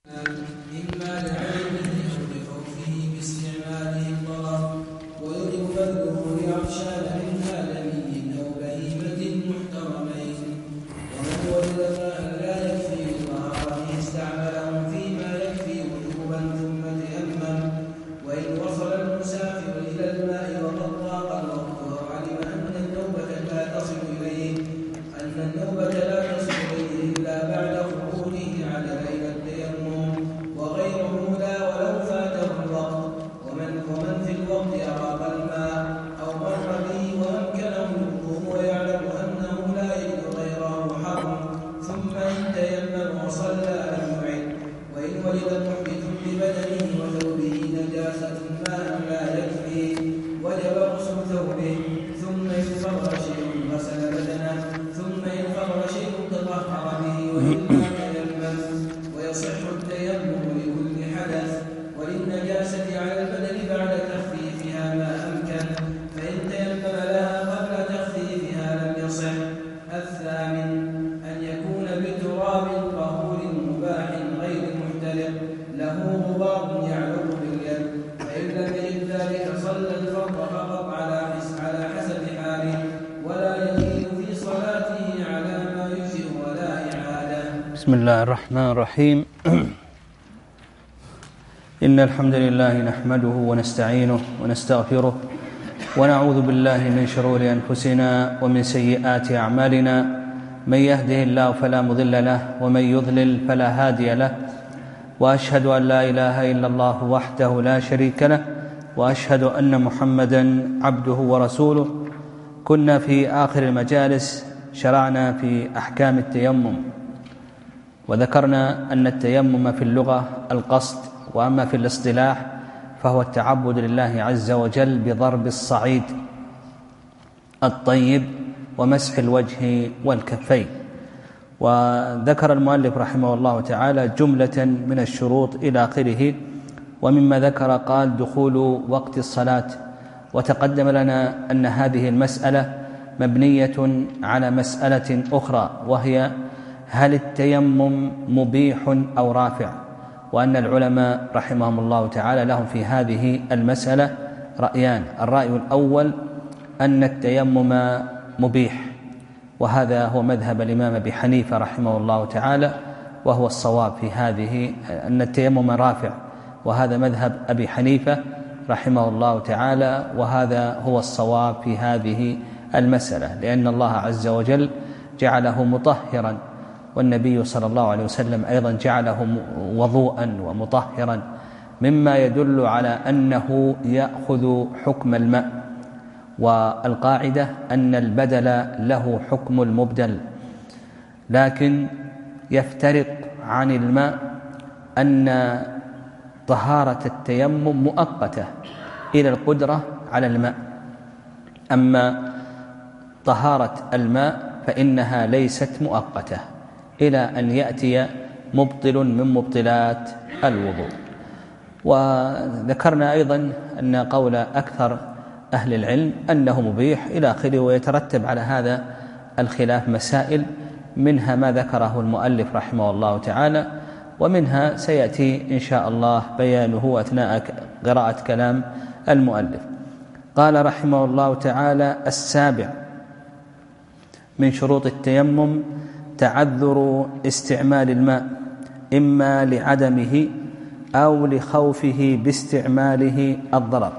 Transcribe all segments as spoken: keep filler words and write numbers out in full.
إما لعلمه أو لخوفه باستعماله الضرر، ويجب بذله لعطشان من آدمي أو بهيمة محترمين. ومن وجد ماء لا يكفي لطهارته استعمله فيما يكفي وجوبا ثم تيمم. وإن وصل المسافر إلى الماء وقد ضاق الوقت وعلم أن النوبة لا تصل إليه أن النوبة لا تصل إليه إلا بعد خروجه على ليلة التيمم وغيره لا ولو فاته الوقت. ومن ومن في الوقت أراق الماء أو مر به وأمكنه الوضوء ويعلم أنه لا يجد غيره حرم ثم إن تيمم وصلى لم يعد. وإن وجد محدث ببدنه وثوبه نجاسة ماء لا يكفي وجب غسل ثوبه، ثم إن فرغ شيء غسل بدنه، ثم إن فرغ شيء تطهر به وإلا تيمم. ويصح التيمم لكل حدث وللنجاسة على البدن بعد تخفيفها ما أمكن، فإن تيمم لها قبل تخفيفها لم يصح. الثامن أن يكون بتراب طهور مباح غير محترق له غبار يعلق باليد، فإن لم يجد ذلك صلى الفرض فقط على على حسب حاله ولا يزيد في صلاته على ما يجزئ ولا إعادة. بسم الله الرحمن الرحيم. إن الحمد لله نحمده ونستعينه ونستغفره ونعوذ بالله من شرور أنفسنا ومن سيئات أعمالنا، من يهده الله فلا مضل له ومن يضلل فلا هادي له، وأشهد أن لا إله إلا الله وحده لا شريك له، وأشهد أن محمدا عبده ورسوله. كنا في آخر المجالس شرعنا في أحكام التيمم، وذكرنا أن التيمم في اللغة القصد، وأما في الاصطلاح فهو التعبد لله عز وجل بضرب الصعيد الطيب ومسح الوجه والكفين. وذكر المؤلف رحمه الله تعالى جملة من الشروط إلى آخره، ومما ذكر قال دخول وقت الصلاة. وتقدم لنا أن هذه المسألة مبنية على مسألة أخرى، وهي هل التيمم مبيح أو رافع؟ وأن العلماء رحمهم الله تعالى لهم في هذه المسألة رأيان. الرأي الأول أن التيمم مبيح، وهذا هو مذهب الإمام أبي حنيفة رحمه الله تعالى، وهو الصواب في هذه أن التيمم رافع، وهذا مذهب أبي حنيفة رحمه الله تعالى، وهذا هو الصواب في هذه المسألة، لأن الله عز وجل جعله مطهرا، والنبي صلى الله عليه وسلم أيضا جعله وضوءا ومطهرا، مما يدل على أنه يأخذ حكم الماء. والقاعدة أن البدل له حكم المبدل، لكن يفترق عن الماء أن طهارة التيمم مؤقتة إلى القدرة على الماء، أما طهارة الماء فإنها ليست مؤقتة إلى أن يأتي مبطل من مبطلات الوضوء. وذكرنا أيضا أن قول أكثر أهل العلم أنه مبيح إلى آخره، ويترتب على هذا الخلاف مسائل، منها ما ذكره المؤلف رحمه الله تعالى، ومنها سيأتي إن شاء الله بيانه أثناء قراءة كلام المؤلف. قال رحمه الله تعالى: السابع من شروط التيمم تعذر استعمال الماء، إما لعدمه أو لخوفه باستعماله الضرر.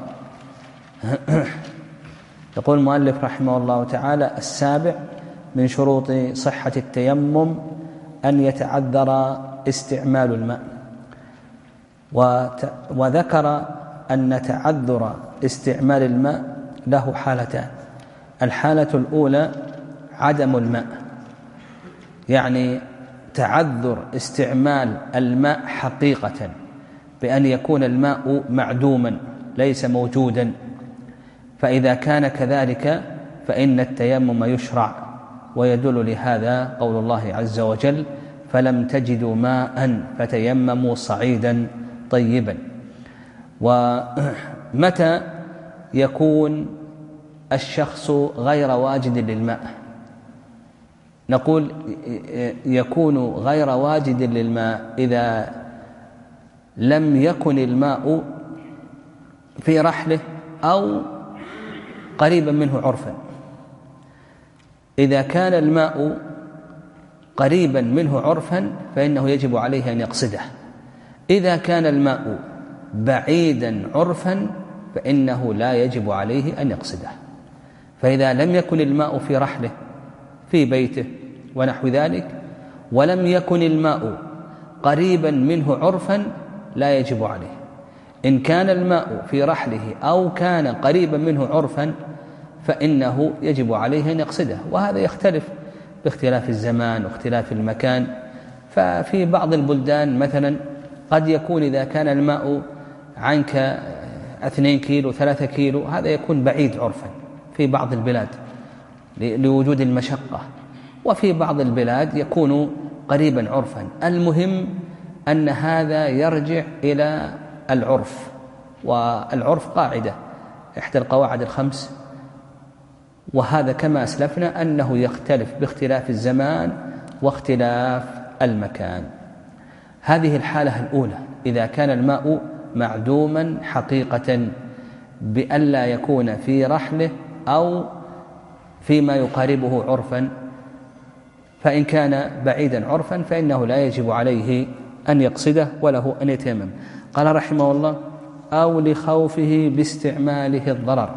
يقول المؤلف رحمه الله تعالى: السابع من شروط صحة التيمم أن يتعذر استعمال الماء. وذكر أن تعذر استعمال الماء له حالتان. الحالة الأولى عدم الماء، يعني تعذر استعمال الماء حقيقة بأن يكون الماء معدوما ليس موجودا، فإذا كان كذلك فإن التيمم يشرع، ويدل لهذا قول الله عز وجل: فلم تجدوا ماء فتيمموا صعيدا طيبا. ومتى يكون الشخص غير واجد للماء؟ نقول يكون غير واجد للماء إذا لم يكن الماء في رحله أو قريبا منه عرفا. إذا كان الماء قريبا منه عرفا فإنه يجب عليه أن يقصده. إذا كان الماء بعيدا عرفا فإنه لا يجب عليه أن يقصده. فإذا لم يكن الماء في رحله في بيته ونحو ذلك ولم يكن الماء قريبا منه عرفا لا يجب عليه. إن كان الماء في رحله أو كان قريبا منه عرفا فإنه يجب عليه أن يقصده. وهذا يختلف باختلاف الزمان واختلاف المكان. ففي بعض البلدان مثلا قد يكون إذا كان الماء عنك اثنين كيلو ثلاثة كيلو هذا يكون بعيد عرفا في بعض البلاد لوجود المشقة، وفي بعض البلاد يكون قريبا عرفا. المهم أن هذا يرجع إلى العرف، والعرف قاعدة إحدى القواعد الخمس، وهذا كما أسلفنا أنه يختلف باختلاف الزمان واختلاف المكان. هذه الحالة الأولى إذا كان الماء معدوما حقيقة بأن لا يكون في رحله أو فيما يقاربه عرفا. فإن كان بعيدا عرفا فإنه لا يجب عليه أن يقصده وله أن يتيمم. قال رحمه الله: أو لخوفه باستعماله الضرر.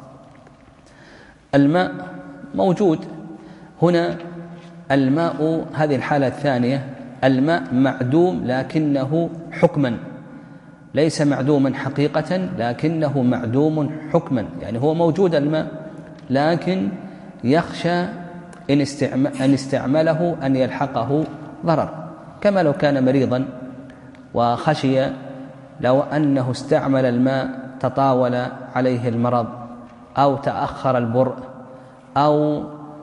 الماء موجود هنا، الماء هذه الحالة الثانية، الماء معدوم لكنه حكما، ليس معدوما حقيقة لكنه معدوم حكما، يعني هو موجود الماء لكن يخشى إن استعمله أن يلحقه ضرر، كما لو كان مريضا وخشي لو أنه استعمل الماء تطاول عليه المرض أو تأخر البرء أو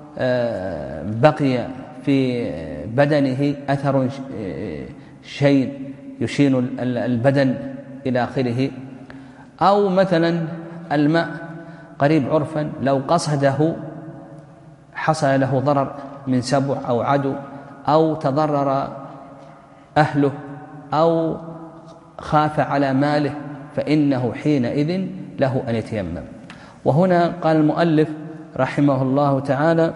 بقي في بدنه أثر شيء يشين البدن إلى آخره، أو مثلا الماء قريب عرفا لو قصده حصل له ضرر من سبع أو عدو أو تضرر أهله أو خاف على ماله فإنه حينئذ له أن يتيمم. وهنا قال المؤلف رحمه الله تعالى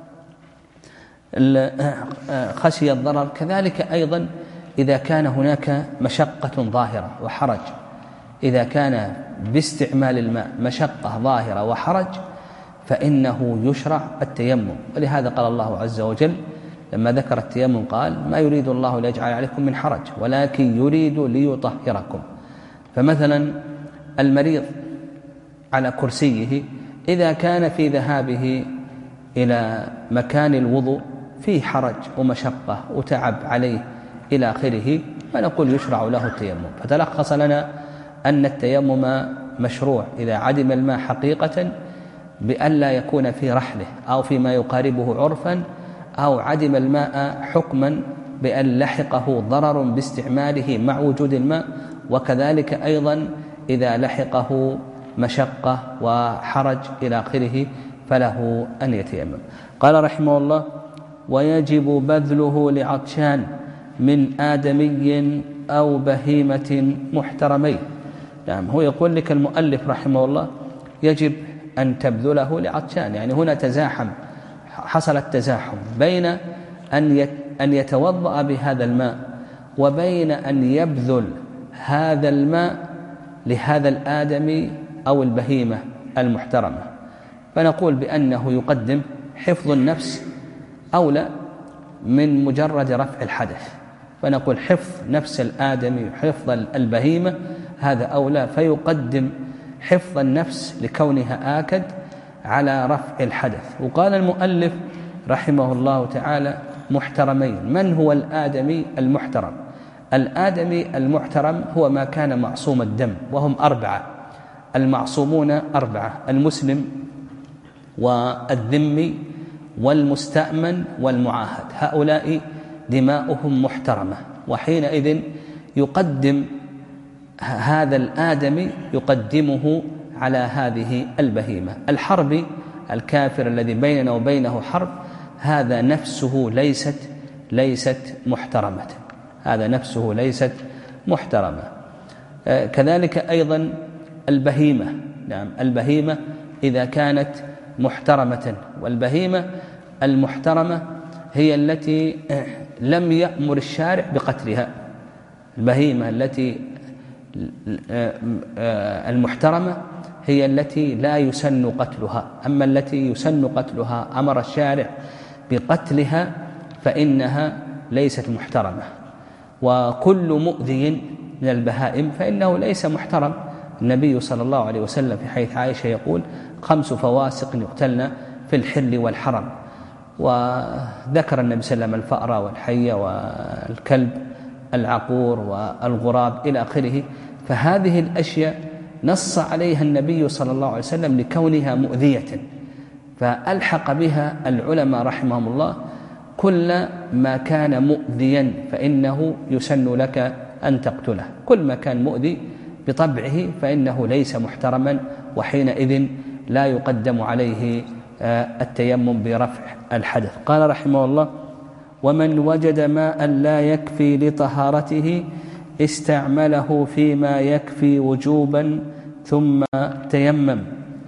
خشي الضرر. كذلك أيضا إذا كان هناك مشقة ظاهرة وحرج، إذا كان باستعمال الماء مشقة ظاهرة وحرج فإنه يشرع التيمم. ولهذا قال الله عز وجل لما ذكر التيمم قال: ما يريد الله ليجعل عليكم من حرج ولكن يريد ليطهركم. فمثلا المريض على كرسيه إذا كان في ذهابه إلى مكان الوضوء فيه حرج ومشقة وتعب عليه إلى آخره فنقول يشرع له التيمم. فتلخص لنا أن التيمم مشروع إذا عدم الماء حقيقة بأن لا يكون في رحله أو فيما يقاربه عرفا، أو عدم الماء حكما بأن لحقه ضرر باستعماله مع وجود الماء، وكذلك أيضا إذا لحقه مشقة وحرج إلى آخره فله أن يتيمم. قال رحمه الله: ويجب بذله لعطشان من آدمي أو بهيمة محترمين. نعم، هو يقول لك المؤلف رحمه الله يجب أن تبذله لعطشان، يعني هنا تزاحم، حصل التزاحم بين أن أن يتوضأ بهذا الماء وبين أن يبذل هذا الماء لهذا الآدمي أو البهيمة المحترمة. فنقول بأنه يقدم حفظ النفس أولى من مجرد رفع الحدث، فنقول حفظ نفس الآدمي حفظ البهيمة هذا أولى، فيقدم حفظ النفس لكونها آكد على رفع الحدث. وقال المؤلف رحمه الله تعالى: محترمين. من هو الآدمي المحترم؟ الآدمي المحترم هو ما كان معصوم الدم، وهم أربعة، المعصومون أربعة: المسلم والذمي والمستأمن والمعاهد، هؤلاء دماؤهم محترمة. وحينئذ يقدم هذا الآدمي يقدمه على هذه البهيمة. الحربي الكافر الذي بيننا وبينه حرب هذا نفسه ليست ليست محترمة، هذا نفسه ليست محترمة. كذلك أيضا البهيمة، نعم البهيمة إذا كانت محترمة، والبهيمة المحترمة هي التي لم يأمر الشارع بقتلها. البهيمة التي المحترمة هي التي لا يسن قتلها، أما التي يسن قتلها أمر الشارع بقتلها فإنها ليست محترمة. وكل مؤذي من البهائم فإنه ليس محترم. النبي صلى الله عليه وسلم في حديث عائشة يقول: خمس فواسق يقتلن في الحل والحرم. وذكر النبي صلى الله عليه وسلم الفأر والحية والكلب العقور والغراب إلى آخره. فهذه الأشياء نص عليها النبي صلى الله عليه وسلم لكونها مؤذية، فألحق بها العلماء رحمهم الله كل ما كان مؤذيا فإنه يسن لك أن تقتله، كل ما كان مؤذي بطبعه فإنه ليس محترما، وحينئذ لا يقدم عليه التيمم برفع الحدث. قال رحمه الله: ومن وجد ماء لا يكفي لطهارته استعمله فيما يكفي وجوبا ثم تيمم.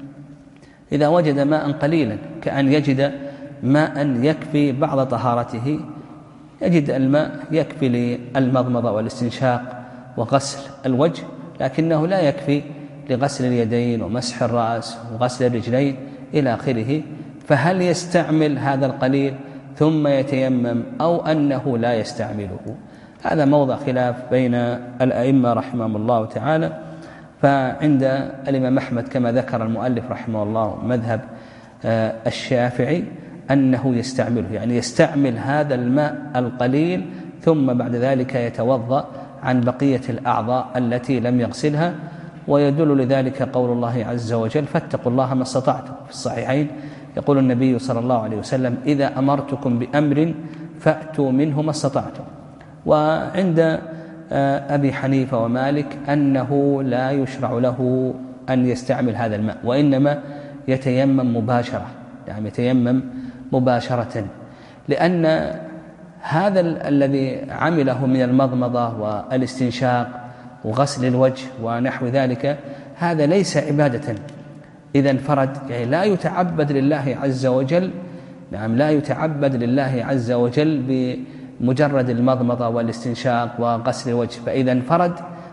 إذا وجد ماء قليلا كأن يجد ماء يكفي بعض طهارته، يجد الماء يكفي للمضمضة والاستنشاق وغسل الوجه، لكنه لا يكفي لغسل اليدين ومسح الرأس وغسل الرجلين إلى آخره، فهل يستعمل هذا القليل ثم يتيمم أو أنه لا يستعمله؟ هذا موضع خلاف بين الأئمة رحمهم الله تعالى. فعند الإمام أحمد كما ذكر المؤلف رحمه الله مذهب الشافعي أنه يستعمله، يعني يستعمل هذا الماء القليل ثم بعد ذلك يتوضأ عن بقية الأعضاء التي لم يغسلها. ويدل لذلك قول الله عز وجل: فاتقوا الله ما استطعتم. في الصحيحين يقول النبي صلى الله عليه وسلم: إذا أمرتكم بأمر فأتوا منه ما استطعتم. وعند أبي حنيفة ومالك أنه لا يشرع له أن يستعمل هذا الماء، وإنما يتيمم مباشرة، يعني يتيمم مباشرة، لأن هذا الذي عمله من المضمضة والاستنشاق وغسل الوجه ونحو ذلك هذا ليس عبادة إذا انفرد، يعني لا يتعبد لله عز وجل، نعم لا يتعبد لله عز وجل بمجرد المضمضة والاستنشاق وغسل الوجه، فإذا انفرد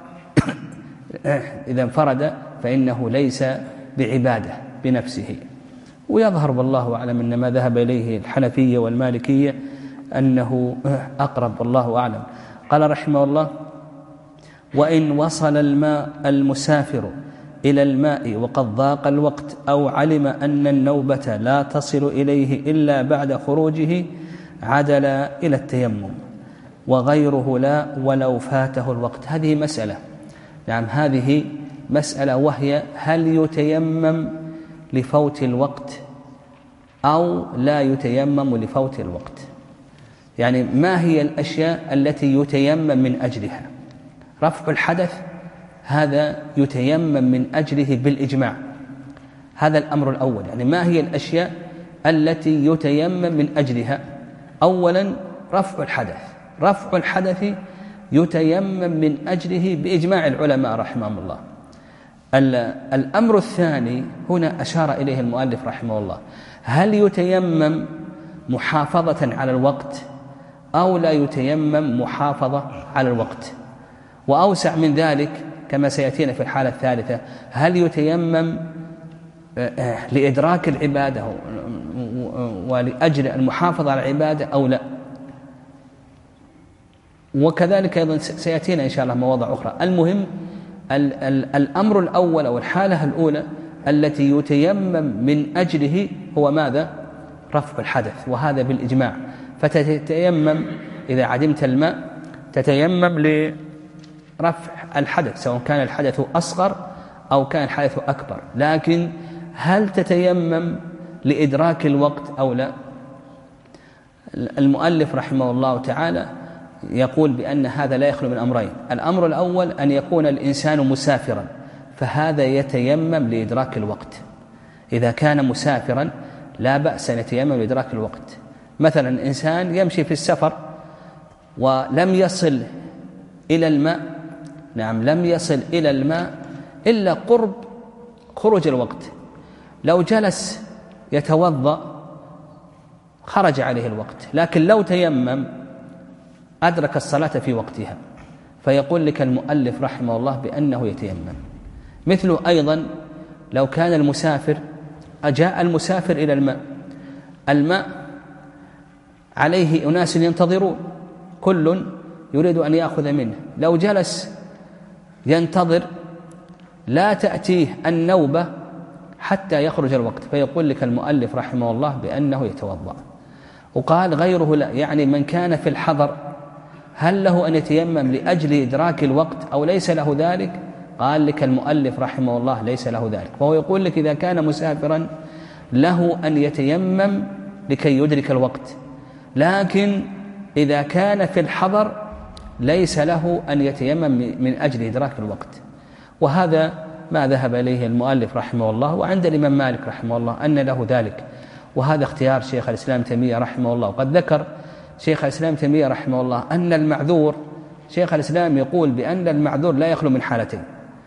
إذا انفرد فإنه ليس بعبادة بنفسه. ويظهر والله أعلم أن ما ذهب إليه الحنفية والمالكية أنه أقرب، والله أعلم. قال رحمه الله: وإن وصل الماء المسافر إلى الماء وقد ضاق الوقت أو علم أن النوبة لا تصل إليه إلا بعد خروجه عدل إلى التيمم، وغيره لا ولو فاته الوقت. هذه مسألة، نعم هذه مسألة، وهي هل يتيمم لفوت الوقت أو لا يتيمم لفوت الوقت؟ يعني ما هي الأشياء التي يتيمم من أجلها؟ رفع الحدث هذا يتيمم من أجله بالإجماع، هذا الأمر الأول. يعني ما هي الأشياء التي يتيمم من أجلها؟ أولا رفع الحدث، رفع الحدث يتيمم من أجله بإجماع العلماء رحمهم الله. الأمر الثاني هنا أشار إليه المؤلف رحمه الله: هل يتيمم محافظة على الوقت أو لا يتيمم محافظة على الوقت؟ وأوسع من ذلك كما سيأتينا في الحالة الثالثة: هل يتيمم لإدراك العبادة ولأجل المحافظة على العبادة أو لا؟ وكذلك أيضا سيأتينا إن شاء الله مواضع أخرى. المهم ال ال الأمر الأول أو الحالة الأولى التي يتيمم من أجله هو ماذا؟ رفع الحدث، وهذا بالإجماع. فتتيمم إذا عدمت الماء تتيمم لرفع الحدث، سواء كان الحدث أصغر أو كان الحدث أكبر. لكن هل تتيمم لإدراك الوقت أو لا؟ المؤلف رحمه الله تعالى يقول بأن هذا لا يخلو من أمرين: الأمر الأول أن يكون الإنسان مسافرا، فهذا يتيمم لإدراك الوقت. إذا كان مسافرا لا بأس أن يتيمم لإدراك الوقت. مثلا إنسان يمشي في السفر ولم يصل إلى الماء نعم لم يصل إلى الماء إلا قرب خروج الوقت. لو جلس يتوضأ خرج عليه الوقت، لكن لو تيمم أدرك الصلاة في وقتها. فيقول لك المؤلف رحمه الله بأنه يتيمم. مثل أيضا لو كان المسافر، أجاء المسافر إلى الماء، الماء عليه أناس ينتظرون، كل يريد أن يأخذ منه، لو جلس ينتظر لا تأتيه النوبة حتى يخرج الوقت. فيقول لك المؤلف رحمه الله بأنه يتوضأ. وقال غيره لا، يعني من كان في الحضر هل له أن يتيمم لأجل إدراك الوقت أو ليس له ذلك؟ قال لك المؤلف رحمه الله ليس له ذلك. فهو يقول لك إذا كان مسافرا له أن يتيمم لكي يدرك الوقت، لكن إذا كان في الحضر ليس له أن يتيمم من أجل إدراك الوقت. وهذا ما ذهب إليه المؤلف رحمه الله، وعند الإمام مالك رحمه الله أن له ذلك، وهذا اختيار شيخ الإسلام تيمية رحمه الله. وقد ذكر شيخ الإسلام تيمية رحمه الله أن المعذور، شيخ الإسلام يقول بأن المعذور لا يخلو من حالتين.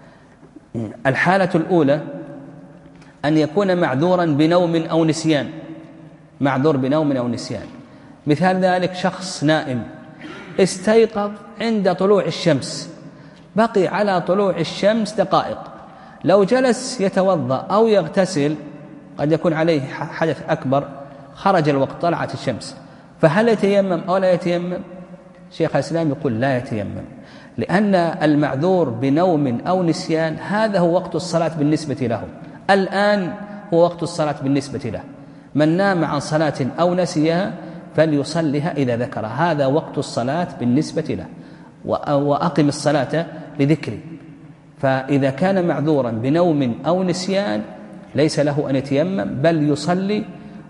الحالة الأولى أن يكون معذورا بنوم أو نسيان، معذور بنوم أو نسيان. مثال ذلك شخص نائم استيقظ عند طلوع الشمس، بقي على طلوع الشمس دقائق، لو جلس يتوضأ أو يغتسل قد يكون عليه حدث أكبر، خرج الوقت، طلعت الشمس، فهل يتيمم أو لا يتيمم؟ شيخ الإسلام يقول لا يتيمم، لأن المعذور بنوم أو نسيان هذا هو وقت الصلاة بالنسبة له، الآن هو وقت الصلاة بالنسبة له. من نام عن صلاة أو نسيها فليصلها إذا ذكرها، هذا وقت الصلاة بالنسبة له، وأقم الصلاة لذكري. فإذا كان معذورا بنوم أو نسيان ليس له أن يتيمم، بل يصلي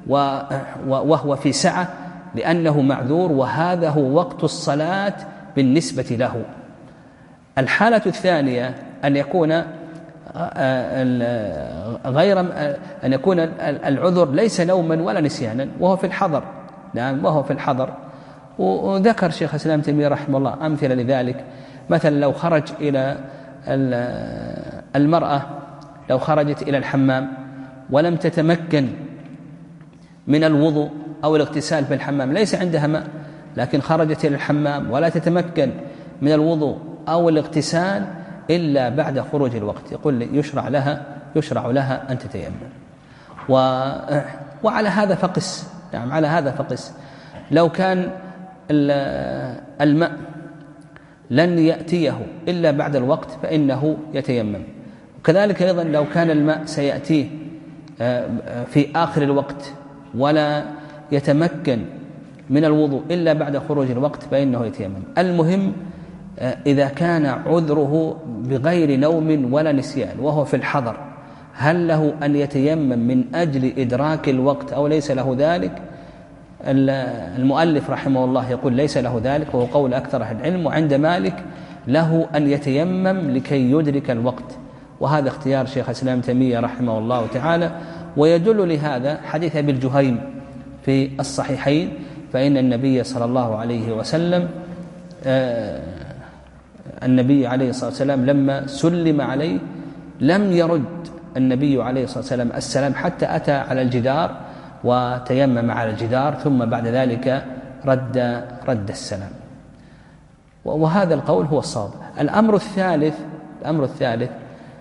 وهو في سعة، لأنه معذور وهذا هو وقت الصلاة بالنسبة له. الحالة الثانية أن يكون غير أن يكون العذر ليس نوما ولا نسيانا وهو في الحضر، نعم وهو في الحضر. وذكر شيخ الإسلام تيمية رحمه الله أمثلة لذلك. مثلا لو خرج إلى المرأة، لو خرجت إلى الحمام ولم تتمكن من الوضوء أو الاغتسال في الحمام، ليس عندها ماء لكن خرجت إلى الحمام ولا تتمكن من الوضوء أو الاغتسال إلا بعد خروج الوقت، يقول لي يشرع لها يشرع لها أن تتيمم. و... وعلى هذا فقس، يعني على هذا فقس لو كان الماء لن يأتيه إلا بعد الوقت فإنه يتيمم. وكذلك أيضا لو كان الماء سيأتيه في آخر الوقت ولا يتمكن من الوضوء إلا بعد خروج الوقت فإنه يتيمم. المهم إذا كان عذره بغير نوم ولا نسيان وهو في الحضر، هل له أن يتيمم من أجل إدراك الوقت أو ليس له ذلك؟ المؤلف رحمه الله يقول ليس له ذلك، وهو قول أكثر أهل العلم. وعند مالك له أن يتيمم لكي يدرك الوقت، وهذا اختيار شيخ الإسلام تيمية رحمه الله تعالى. ويدل لهذا حديث أبي الجهيم في الصحيحين، فإن النبي صلى الله عليه وسلم آه النبي عليه الصلاة والسلام لما سلم عليه لم يرد النبي عليه الصلاة والسلام السلام حتى أتى على الجدار وتيمم على الجدار، ثم بعد ذلك رد رد السلام. وهذا القول هو الصواب. الأمر الثالث الأمر الثالث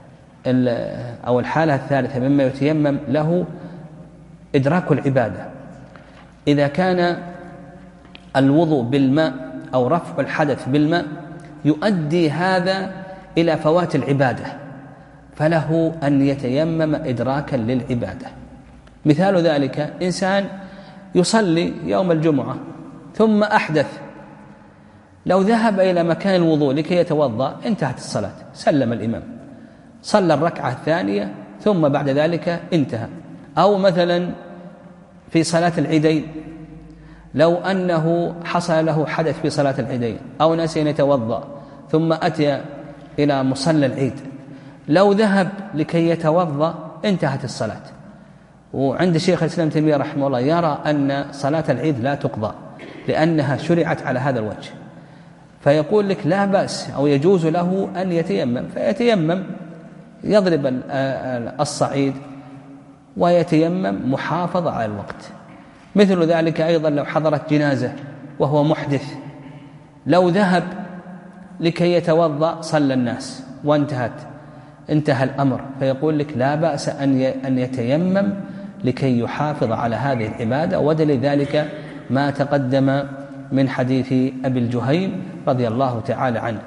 أو الحالة الثالثة مما يتيمم له إدراك العبادة. إذا كان الوضوء بالماء أو رفع الحدث بالماء يؤدي هذا إلى فوات العبادة، فله أن يتيمم إدراكا للعبادة. مثال ذلك إنسان يصلي يوم الجمعة ثم أحدث، لو ذهب إلى مكان الوضوء لكي يتوضأ انتهت الصلاة، سلم الإمام، صلى الركعة الثانية ثم بعد ذلك انتهى. أو مثلا في صلاة العيدين، لو أنه حصل له حدث في صلاة العيدين أو نسي أن يتوضأ ثم أتى إلى مصلى العيد، لو ذهب لكي يتوضأ انتهت الصلاة. وعند شيخ الإسلام تيمية رحمه الله يرى أن صلاة العيد لا تقضى لأنها شرعت على هذا الوجه. فيقول لك لا بأس أو يجوز له أن يتيمم، فيتيمم يضرب الصعيد ويتيمم محافظة على الوقت. مثل ذلك أيضا لو حضرت جنازة وهو محدث، لو ذهب لكي يتوضأ صلى الناس وانتهت انتهى الأمر، فيقول لك لا بأس أن يتيمم لكي يحافظ على هذه العبادة. ودليل ذلك ما تقدم من حديث أبي الجهيم رضي الله تعالى عنه.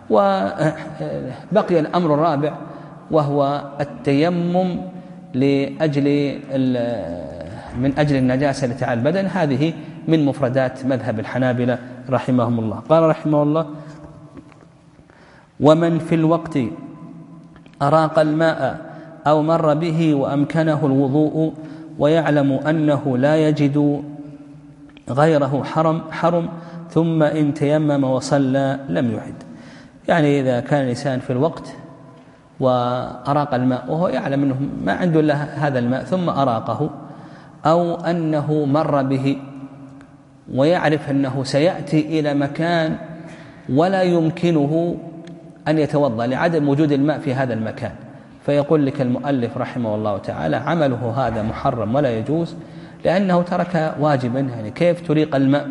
وبقي الأمر الرابع وهو التيمم لأجل من أجل النجاسة التي على البدن. هذه من مفردات مذهب الحنابلة رحمهم الله. قال رحمه الله: ومن في الوقت أراق الماء أو مر به وأمكنه الوضوء ويعلم أنه لا يجد غيره حرم حرم ثم إن تيمم وصلى لم يعد. يعني إذا كان الإنسان في الوقت وأراق الماء وهو يعلم أنه ما عنده إلا هذا الماء ثم أراقه، أو أنه مر به ويعرف أنه سيأتي إلى مكان ولا يمكنه أن يتوضأ لعدم وجود الماء في هذا المكان، فيقول لك المؤلف رحمه الله تعالى عمله هذا محرم ولا يجوز، لأنه ترك واجبا. يعني كيف تريق الماء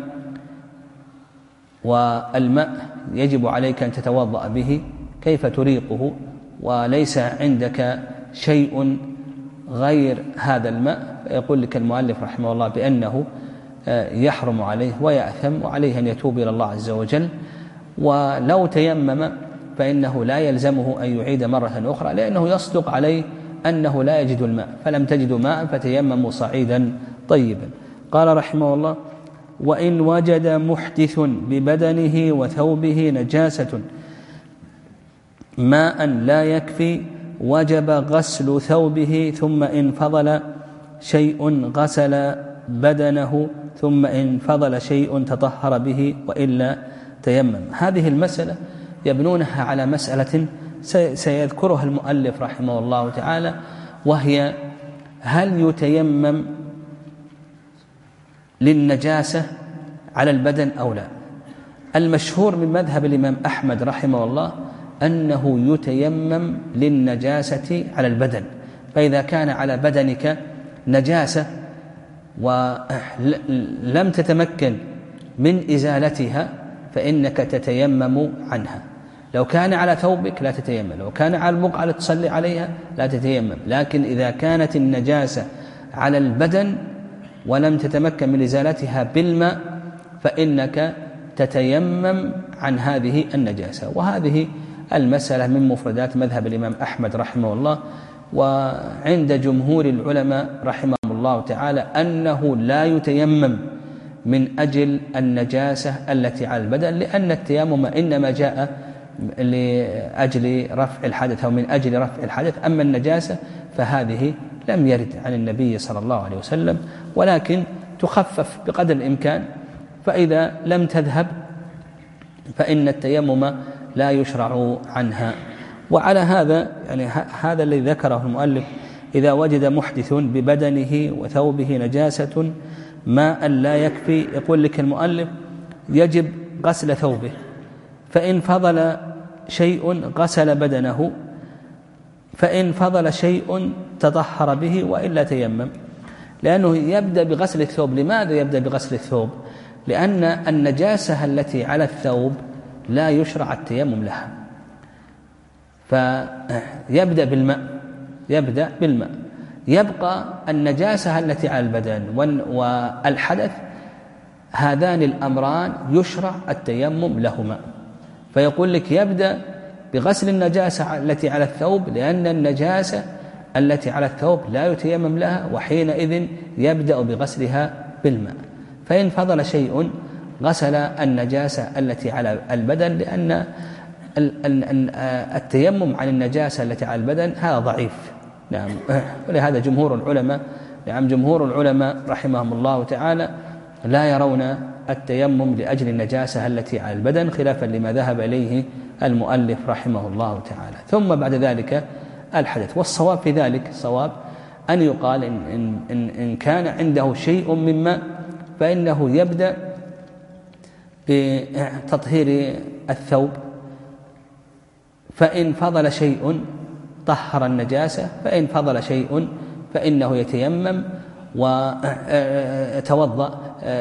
والماء يجب عليك أن تتوضأ به، كيف تريقه وليس عندك شيء غير هذا الماء؟ فيقول لك المؤلف رحمه الله بأنه يحرم عليه ويأثم، وعليه أن يتوب إلى الله عز وجل. ولو تيمم فإنه لا يلزمه أن يعيد مرة أخرى، لأنه يصدق عليه أنه لا يجد الماء، فلم تجدوا ماء فتيمموا صعيدا طيبا. قال رحمه الله: وإن وجد محدث ببدنه وثوبه نجاسة ماء لا يكفي وجب غسل ثوبه، ثم إن فضل شيء غسل بدنه، ثم إن فضل شيء تطهر به وإلا تيمم. هذه المسألة يبنونها على مسألة سيذكرها المؤلف رحمه الله تعالى، وهي هل يتيمم للنجاسة على البدن أو لا؟ المشهور من مذهب الإمام أحمد رحمه الله أنه يتيمم للنجاسة على البدن. فإذا كان على بدنك نجاسة ولم تتمكن من إزالتها فإنك تتيمم عنها. لو كان على ثوبك لا تتيمم، لو كان على البقعة التي تصلي عليها لا تتيمم. لكن إذا كانت النجاسة على البدن ولم تتمكن من إزالتها بالماء فإنك تتيمم عن هذه النجاسة. وهذه المسألة من مفردات مذهب الإمام أحمد رحمه الله. وعند جمهور العلماء رحمهم الله تعالى أنه لا يتيمم من أجل النجاسة التي على البدن، لأن التيمم إنما جاء لأجل رفع الحدث أو من أجل رفع الحدث، أما النجاسة فهذه لم يرد عن النبي صلى الله عليه وسلم، ولكن تخفف بقدر الإمكان. فإذا لم تذهب فإن التيمم لا يشرع عنها. وعلى هذا يعني هذا الذي ذكره المؤلف: إذا وجد محدث ببدنه وثوبه نجاسة ماء لا يكفي، يقول لك المؤلف يجب غسل ثوبه، فإن فضل شيء غسل بدنه، فإن فضل شيء تطهر به وإلا تيمم. لأنه يبدأ بغسل الثوب. لماذا يبدأ بغسل الثوب؟ لأن النجاسة التي على الثوب لا يشرع التيمم لها، فيبدأ بالماء يبدأ بالماء يبقى النجاسة التي على البدن والحدث، هذان الأمران يشرع التيمم لهما. فيقول لك يبدأ بغسل النجاسة التي على الثوب، لأن النجاسة التي على الثوب لا يتيمم لها، وحينئذ يبدأ بغسلها بالماء. فإن فضل شيء غسل النجاسة التي على البدن، لأن التيمم عن النجاسة التي على البدن هذا ضعيف. نعم. ولهذا جمهور العلماء نعم جمهور العلماء رحمهم الله تعالى لا يرون التيمم لأجل النجاسة التي على البدن، خلافا لما ذهب إليه المؤلف رحمه الله تعالى. ثم بعد ذلك الحدث. والصواب في ذلك صواب أن يقال إن, إن, إن كان عنده شيء من ماء فإنه يبدأ بتطهير الثوب، فإن فضل شيء طهر النجاسة، فإن فضل شيء فإنه يتيمم وتوضأ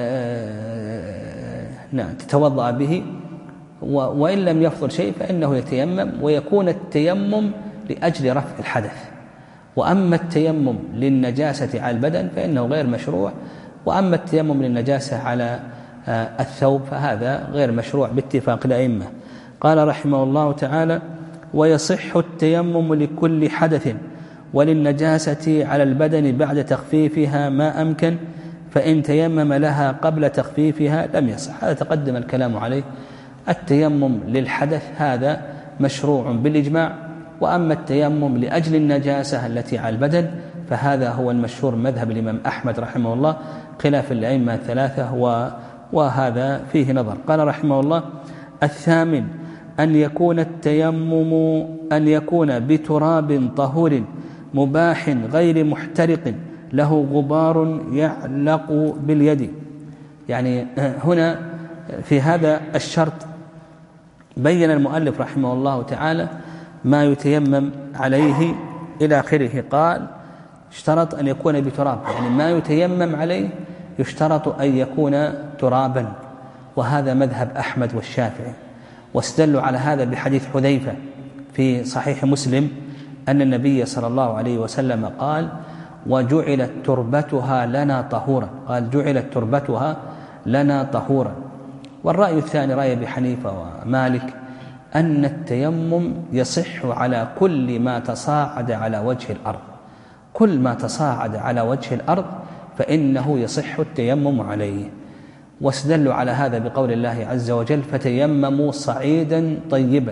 نعم تتوضأ به، وإن لم يفضل شيء فإنه يتيمم، ويكون التيمم لأجل رفع الحدث. وأما التيمم للنجاسة على البدن فإنه غير مشروع، وأما التيمم للنجاسة على الثوب فهذا غير مشروع باتفاق الأئمة. قال رحمه الله تعالى: ويصح التيمم لكل حدث وللنجاسة على البدن بعد تخفيفها ما أمكن، فإن تيمم لها قبل تخفيفها لم يصح. هذا تقدم الكلام عليه. التيمم للحدث هذا مشروع بالإجماع، وأما التيمم لأجل النجاسة التي على البدن فهذا هو المشهور مذهب الإمام أحمد رحمه الله خلاف الأئمة الثلاثة، وهذا فيه نظر. قال رحمه الله: الثامن أن يكون التيمم أن يكون بتراب طهور مباح غير محترق له غبار يعلق باليد. يعني هنا في هذا الشرط بين المؤلف رحمه الله تعالى ما يتيمم عليه إلى آخره. قال: اشترط أن يكون بتراب، يعني ما يتيمم عليه يشترط أن يكون ترابا، وهذا مذهب أحمد والشافعي. واستدلوا على هذا بحديث حذيفة في صحيح مسلم أن النبي صلى الله عليه وسلم قال: وجعلت تربتها لنا طهورا. قال: جعلت تربتها لنا طهورا. والرأي الثاني رأي أبي حنيفة ومالك أن التيمم يصح على كل ما تصاعد على وجه الأرض، كل ما تصاعد على وجه الأرض فإنه يصح التيمم عليه. واستدلوا على هذا بقول الله عز وجل: فتيمموا صعيدا طيبا.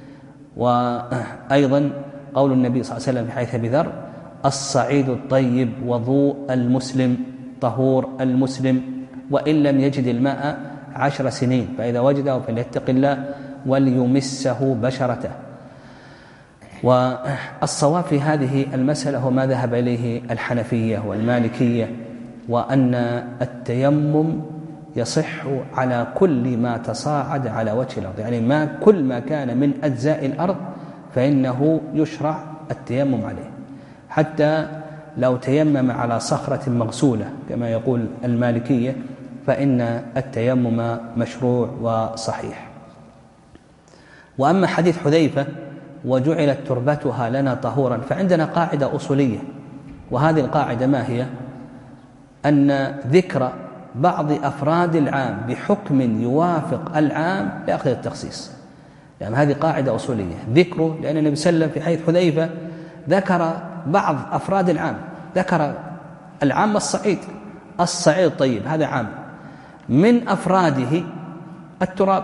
وأيضا قول النبي صلى الله عليه وسلم في حديث أبي ذر: الصعيد الطيب وضوء المسلم، طهور المسلم، وإن لم يجد الماء عشر سنين فإذا وجده فليتق الله وليمسه بشرته. والصواب في هذه المسألة هو ما ذهب إليه الحنفية والمالكية، وأن التيمم يصح على كل ما تصاعد على وجه الأرض، يعني ما كل ما كان من أجزاء الأرض فإنه يشرع التيمم عليه، حتى لو تيمم على صخرة مغسولة كما يقول المالكية فإن التيمم مشروع وصحيح. وأما حديث حذيفة: وجعلت تربتها لنا طهورا، فعندنا قاعدة أصولية، وهذه القاعدة ما هي؟ أن ذكر بعض أفراد العام بحكم يوافق العام لا يأخذ التخصيص. يعني هذه قاعدة أصولية، ذكره، لأن النبي صلى الله عليه وسلم في حديث حذيفة ذكر بعض أفراد العام، ذكر العام الصعيد، الصعيد الطيب هذا عام، من أفراده التراب،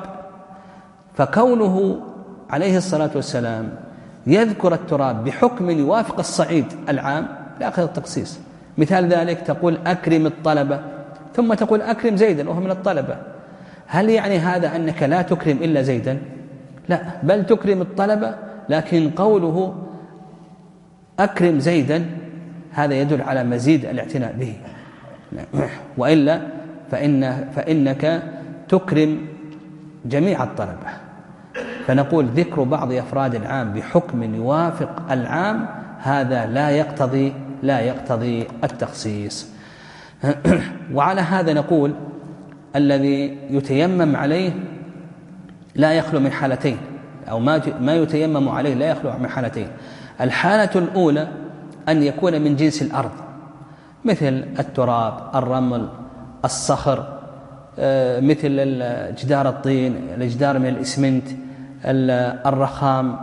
فكونه عليه الصلاة والسلام يذكر التراب بحكم يوافق الصعيد العام لا يأخذ التخصيص. مثال ذلك تقول: أكرم الطلبة، ثم تقول: أكرم زيدا وهو من الطلبة. هل يعني هذا أنك لا تكرم إلا زيدا؟ لا، بل تكرم الطلبة، لكن قوله أكرم زيدا هذا يدل على مزيد الاعتناء به، وإلا فإن فإنك تكرم جميع الطلبة. فنقول ذكر بعض أفراد العام بحكم يوافق العام هذا لا يقتضي لا يقتضي التخصيص. وعلى هذا نقول الذي يتيمم عليه لا يخلو من حالتين، أو ما يتيمم عليه لا يخلو من حالتين. الحالة الأولى أن يكون من جنس الأرض، مثل التراب، الرمل، الصخر، مثل جدار الطين، الجدار من الإسمنت، الرخام،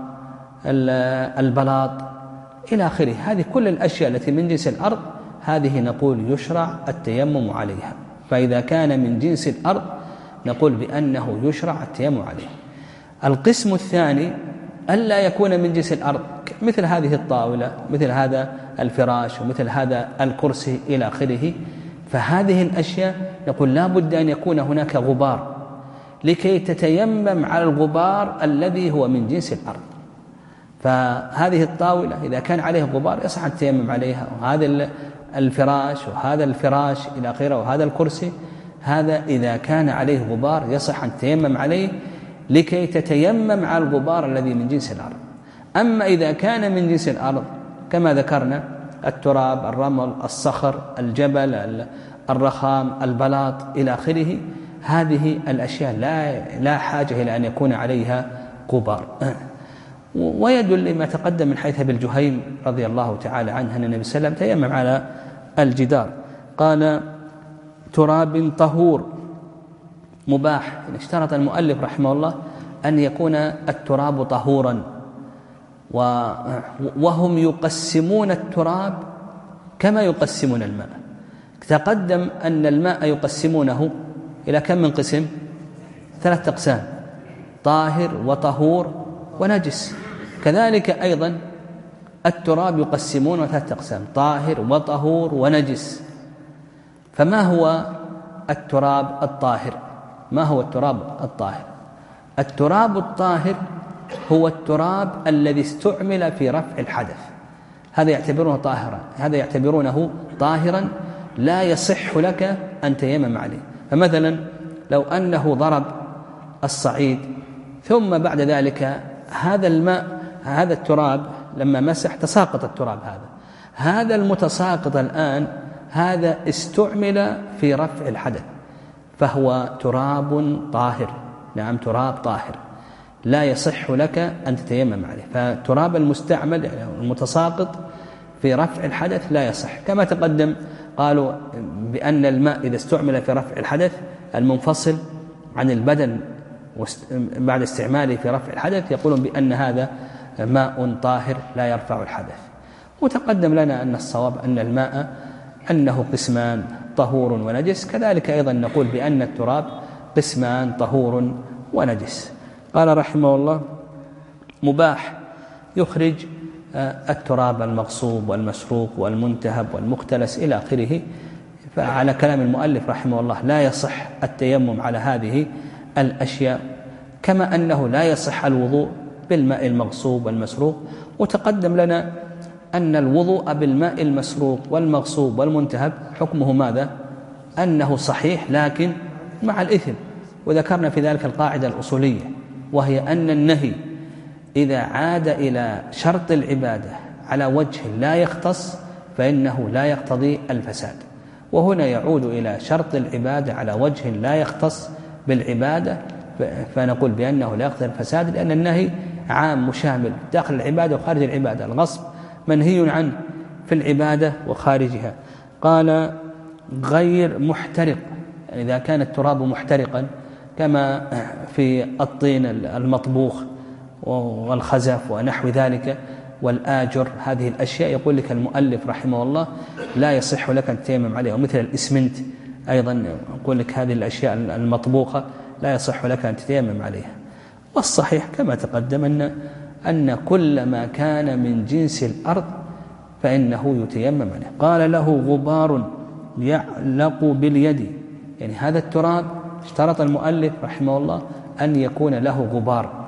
البلاط إلى آخره. هذه كل الأشياء التي من جنس الأرض هذه نقول يشرع التيمم عليها. فإذا كان من جنس الأرض نقول بأنه يشرع التيمم عليه. القسم الثاني ألا يكون من جنس الأرض، مثل هذه الطاولة، مثل هذا الفراش، ومثل هذا الكرسي إلى آخره. فهذه الأشياء نقول لا بد أن يكون هناك غبار لكي تتيمم على الغبار الذي هو من جنس الأرض. فهذه الطاولة إذا كان عليها غبار يصح التيمم عليها، وهذا الفراش وهذا الفراش إلى آخره وهذا الكرسي، هذا إذا كان عليه غبار يصح أن تتيمم عليه لكي تتيمم على الغبار الذي من جنس الأرض. أما إذا كان من جنس الأرض كما ذكرنا التراب، الرمل، الصخر، الجبل، الرخام، البلاط إلى آخره، هذه الأشياء لا لا حاجة إلى أن يكون عليها غبار. ويدل لما تقدم من حيث ابن جهيم رضي الله تعالى عنه أن النبي صلى الله عليه وسلم تيمم على الجدار، قال تراب طهور مباح. اشترط المؤلف رحمه الله أن يكون التراب طهورا، وهم يقسمون التراب كما يقسمون الماء. تقدم أن الماء يقسمونه إلى كم من قسم؟ ثلاث أقسام: طاهر وطهور ونجس. كذلك أيضا التراب يقسمونه ثلاث أقسام: طاهر وطهور ونجس. فما هو التراب الطاهر؟ ما هو التراب الطاهر؟ التراب الطاهر هو التراب الذي استعمل في رفع الحدث، هذا يعتبرونه طاهرا، هذا يعتبرونه طاهرا لا يصح لك أن تيمم عليه. فمثلا لو أنه ضرب الصعيد ثم بعد ذلك هذا الماء هذا التراب لما مسح تساقط التراب، هذا هذا المتساقط الآن هذا استعمل في رفع الحدث، فهو تراب طاهر. نعم، تراب طاهر لا يصح لك أن تتيمم عليه. فالتراب المستعمل يعني المتساقط في رفع الحدث لا يصح. كما تقدم قالوا بأن الماء إذا استعمل في رفع الحدث المنفصل عن البدن بعد استعماله في رفع الحدث يقولون بأن هذا ماء طاهر لا يرفع الحدث. وتقدم لنا أن الصواب أن الماء أنه قسمان: طهور ونجس. كذلك أيضا نقول بأن التراب قسمان: طهور ونجس. قال رحمه الله: مباح يخرج التراب المغصوب والمسروق والمنتهب والمختلس إلى آخره. فعلى كلام المؤلف رحمه الله لا يصح التيمم على هذه الأشياء، كما أنه لا يصح الوضوء بالماء المغصوب والمسروق. وتقدم لنا أن الوضوء بالماء المسروق والمغصوب والمنتهب حكمه ماذا؟ أنه صحيح لكن مع الإثم. وذكرنا في ذلك القاعدة الأصولية، وهي أن النهي إذا عاد إلى شرط العبادة على وجه لا يختص فإنه لا يقتضي الفساد. وهنا يعود إلى شرط العبادة على وجه لا يختص بالعبادة، فنقول بأنه لا يقتضي الفساد، لأن النهي عام مشامل داخل العبادة وخارج العبادة. الغصب منهي عنه في العبادة وخارجها. قال غير محترق، يعني إذا كان التراب محترقا كما في الطين المطبوخ والخزف ونحو ذلك والآجر، هذه الأشياء يقول لك المؤلف رحمه الله لا يصح لك أن تتيمم عليها. ومثل الإسمنت أيضا يقول لك هذه الأشياء المطبوخة لا يصح لك أن تتيمم عليها. والصحيح كما تقدم أن أن كل ما كان من جنس الأرض فإنه يتيمم عليه. قال له غبار يعلق باليد، يعني هذا التراب اشترط المؤلف رحمه الله أن يكون له غبار،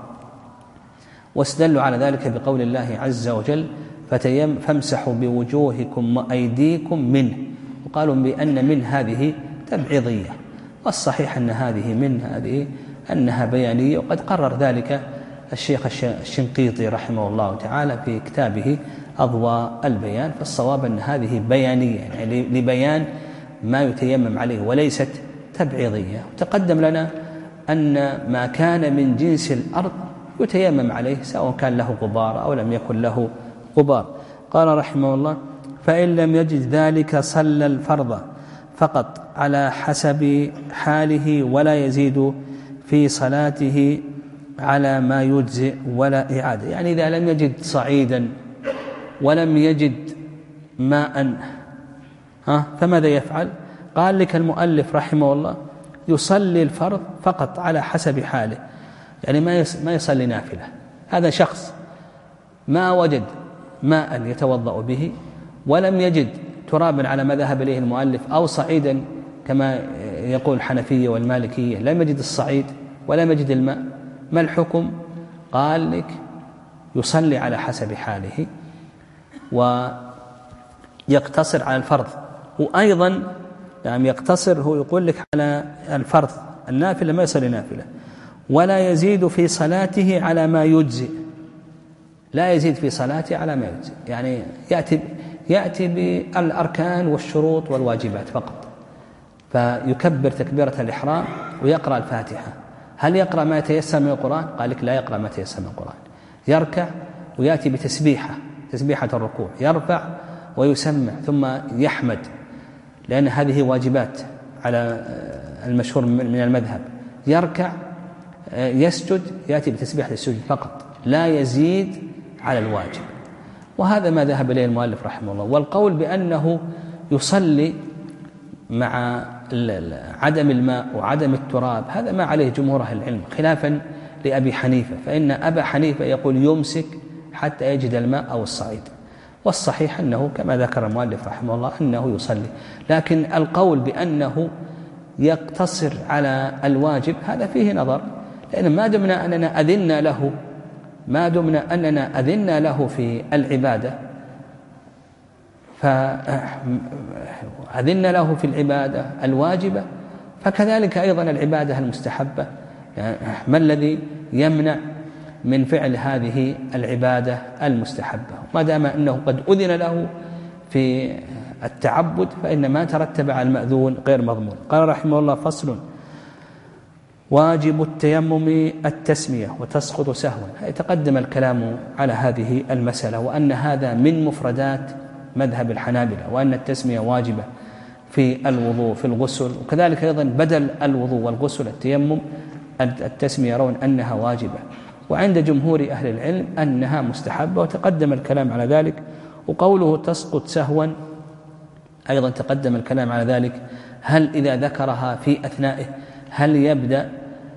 واستدلوا على ذلك بقول الله عز وجل: فامسحوا بوجوهكم وأيديكم منه. وقالوا بأن من هذه تبعيضية، والصحيح أن هذه من هذه أنها بيانية، وقد قرر ذلك الشيخ الشنقيطي رحمه الله تعالى في كتابه أضواء البيان. فالصواب أن هذه بيانية، يعني لبيان ما يتيمم عليه وليست تبعيضية. وتقدم لنا أن ما كان من جنس الأرض يتيمم عليه سواء كان له غبار أو لم يكن له غبار. قال رحمه الله: فإن لم يجد ذلك صلى الفرض فقط على حسب حاله ولا يزيد في صلاته على ما يجزئ ولا إعادة. يعني إذا لم يجد صعيدا ولم يجد ماء ها فماذا يفعل؟ قال لك المؤلف رحمه الله: يصلي الفرض فقط على حسب حاله، يعني ما ما يصلي نافلة. هذا شخص ما وجد ماء يتوضأ به ولم يجد ترابا على ما ذهب إليه المؤلف أو صعيدا كما يقول الحنفية والمالكية، لم يجد الصعيد ولم يجد الماء، ما الحكم؟ قال لك يصلي على حسب حاله ويقتصر على الفرض. وأيضا يعني يقتصر، هو يقول لك على الفرض، النافلة ما يصل لنافلة، ولا يزيد في صلاته على ما يجزئ، لا يزيد في صلاته على ما يجزئ، يعني يأتي يأتي بالأركان والشروط والواجبات فقط، فيكبر تكبيرة الإحرام ويقرأ الفاتحة. هل يقرأ ما يتيسر من القرآن؟ قال لك لا يقرأ ما يتيسر من القرآن، يركع ويأتي بتسبيحة، تسبيحة الركوع، يرفع ويسمع ثم يحمد، لأن هذه واجبات على المشهور من المذهب، يركع يسجد، يأتي بتسبيحة السجود فقط، لا يزيد على الواجب. وهذا ما ذهب إليه المؤلف رحمه الله. والقول بأنه يصلي مع عدم الماء وعدم التراب هذا ما عليه جمهور أهل العلم، خلافا لأبي حنيفة، فإن أبا حنيفة يقول يمسك حتى يجد الماء أو الصعيد، والصحيح أنه كما ذكر المؤلف رحمه الله أنه يصلي. لكن القول بأنه يقتصر على الواجب هذا فيه نظر، لأن ما دمنا أننا أذنا له ما دمنا أننا أذنا له في العبادة فأذنا له في العبادة الواجبة، فكذلك أيضا العبادة المستحبة، يعني ما الذي يمنع من فعل هذه العبادة المستحبة؟ ما دام أنه قد أذن له في التعبد فإن ما ترتب على المأذون غير مضمون. قال رحمه الله: فصل: واجب التيمم التسمية وتسقط سهوا. يتقدم الكلام على هذه المسألة، وأن هذا من مفردات مذهب الحنابلة، وأن التسمية واجبة في الوضوء في الغسل، وكذلك أيضا بدل الوضوء والغسل التيمم التسمية يرون أنها واجبة، وعند جمهور أهل العلم أنها مستحبة، وتقدم الكلام على ذلك. وقوله تسقط سهوا أيضا تقدم الكلام على ذلك، هل إذا ذكرها في أثنائه هل يبدأ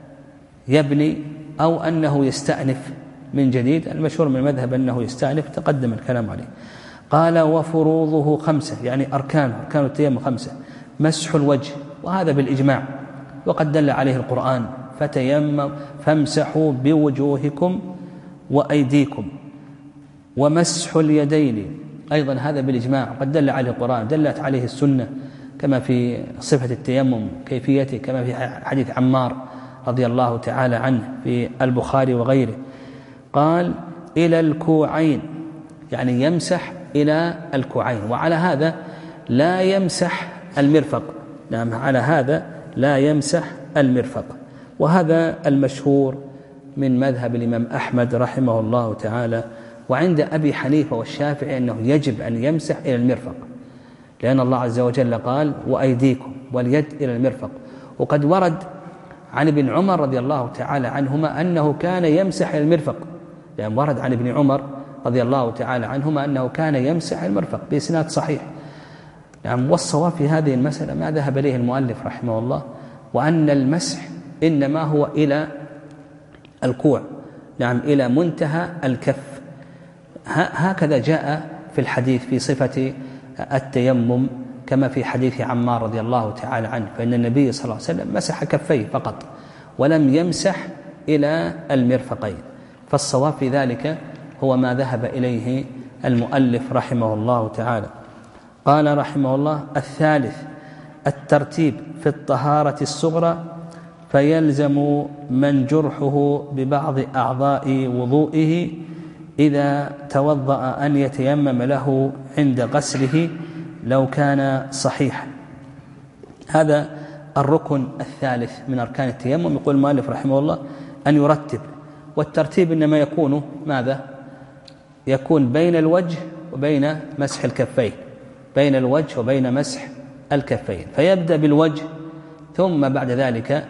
يبني أو أنه يستأنف من جديد؟ المشهور من المذهب أنه يستأنف، تقدم الكلام عليه. قال: وفروضه خمسة، يعني أركان أركان التيمم خمسة: مسح الوجه، وهذا بالإجماع وقد دل عليه القرآن: فتيمم فامسحوا بوجوهكم وأيديكم. ومسح اليدين أيضا هذا بالإجماع وقد دل عليه القرآن، دلت عليه السنة، كما في صفة التيمم كيفيته، كما في حديث عمار رضي الله تعالى عنه في البخاري وغيره. قال: إلى الكوعين، يعني يمسح إلى الكوعين، وعلى هذا لا يمسح المرفق. نعم، على هذا لا يمسح المرفق، وهذا المشهور من مذهب الإمام أحمد رحمه الله تعالى. وعند أبي حنيفة والشافعي أنه يجب أن يمسح إلى المرفق، لأن الله عز وجل قال: وأيديكم، واليد إلى المرفق. وقد ورد عن ابن عمر رضي الله تعالى عنهما أنه كان يمسح إلى المرفق، لأن يعني ورد عن ابن عمر رضي الله تعالى عنهما أنه كان يمسح المرفق بإسناد صحيح. يعني والصواب في هذه المسألة ما ذهب إليه المؤلف رحمه الله، وأن المسح إنما هو إلى الكوع، نعم، إلى منتهى الكف. هكذا جاء في الحديث في صفة التيمم، كما في حديث عمار رضي الله تعالى عنه، فإن النبي صلى الله عليه وسلم مسح كفيه فقط ولم يمسح إلى المرفقين. فالصواب في ذلك هو ما ذهب إليه المؤلف رحمه الله تعالى. قال رحمه الله: الثالث الترتيب في الطهارة الصغرى، فيلزم من جرحه ببعض أعضاء وضوئه إذا توضأ أن يتيمم له عند غسله لو كان صحيحا. هذا الركن الثالث من أركان التيمم. يقول المؤلف رحمه الله أن يرتب، والترتيب إنما يكون ماذا؟ يكون بين الوجه وبين مسح الكفين، بين الوجه وبين مسح الكفين، فيبدأ بالوجه ثم بعد ذلك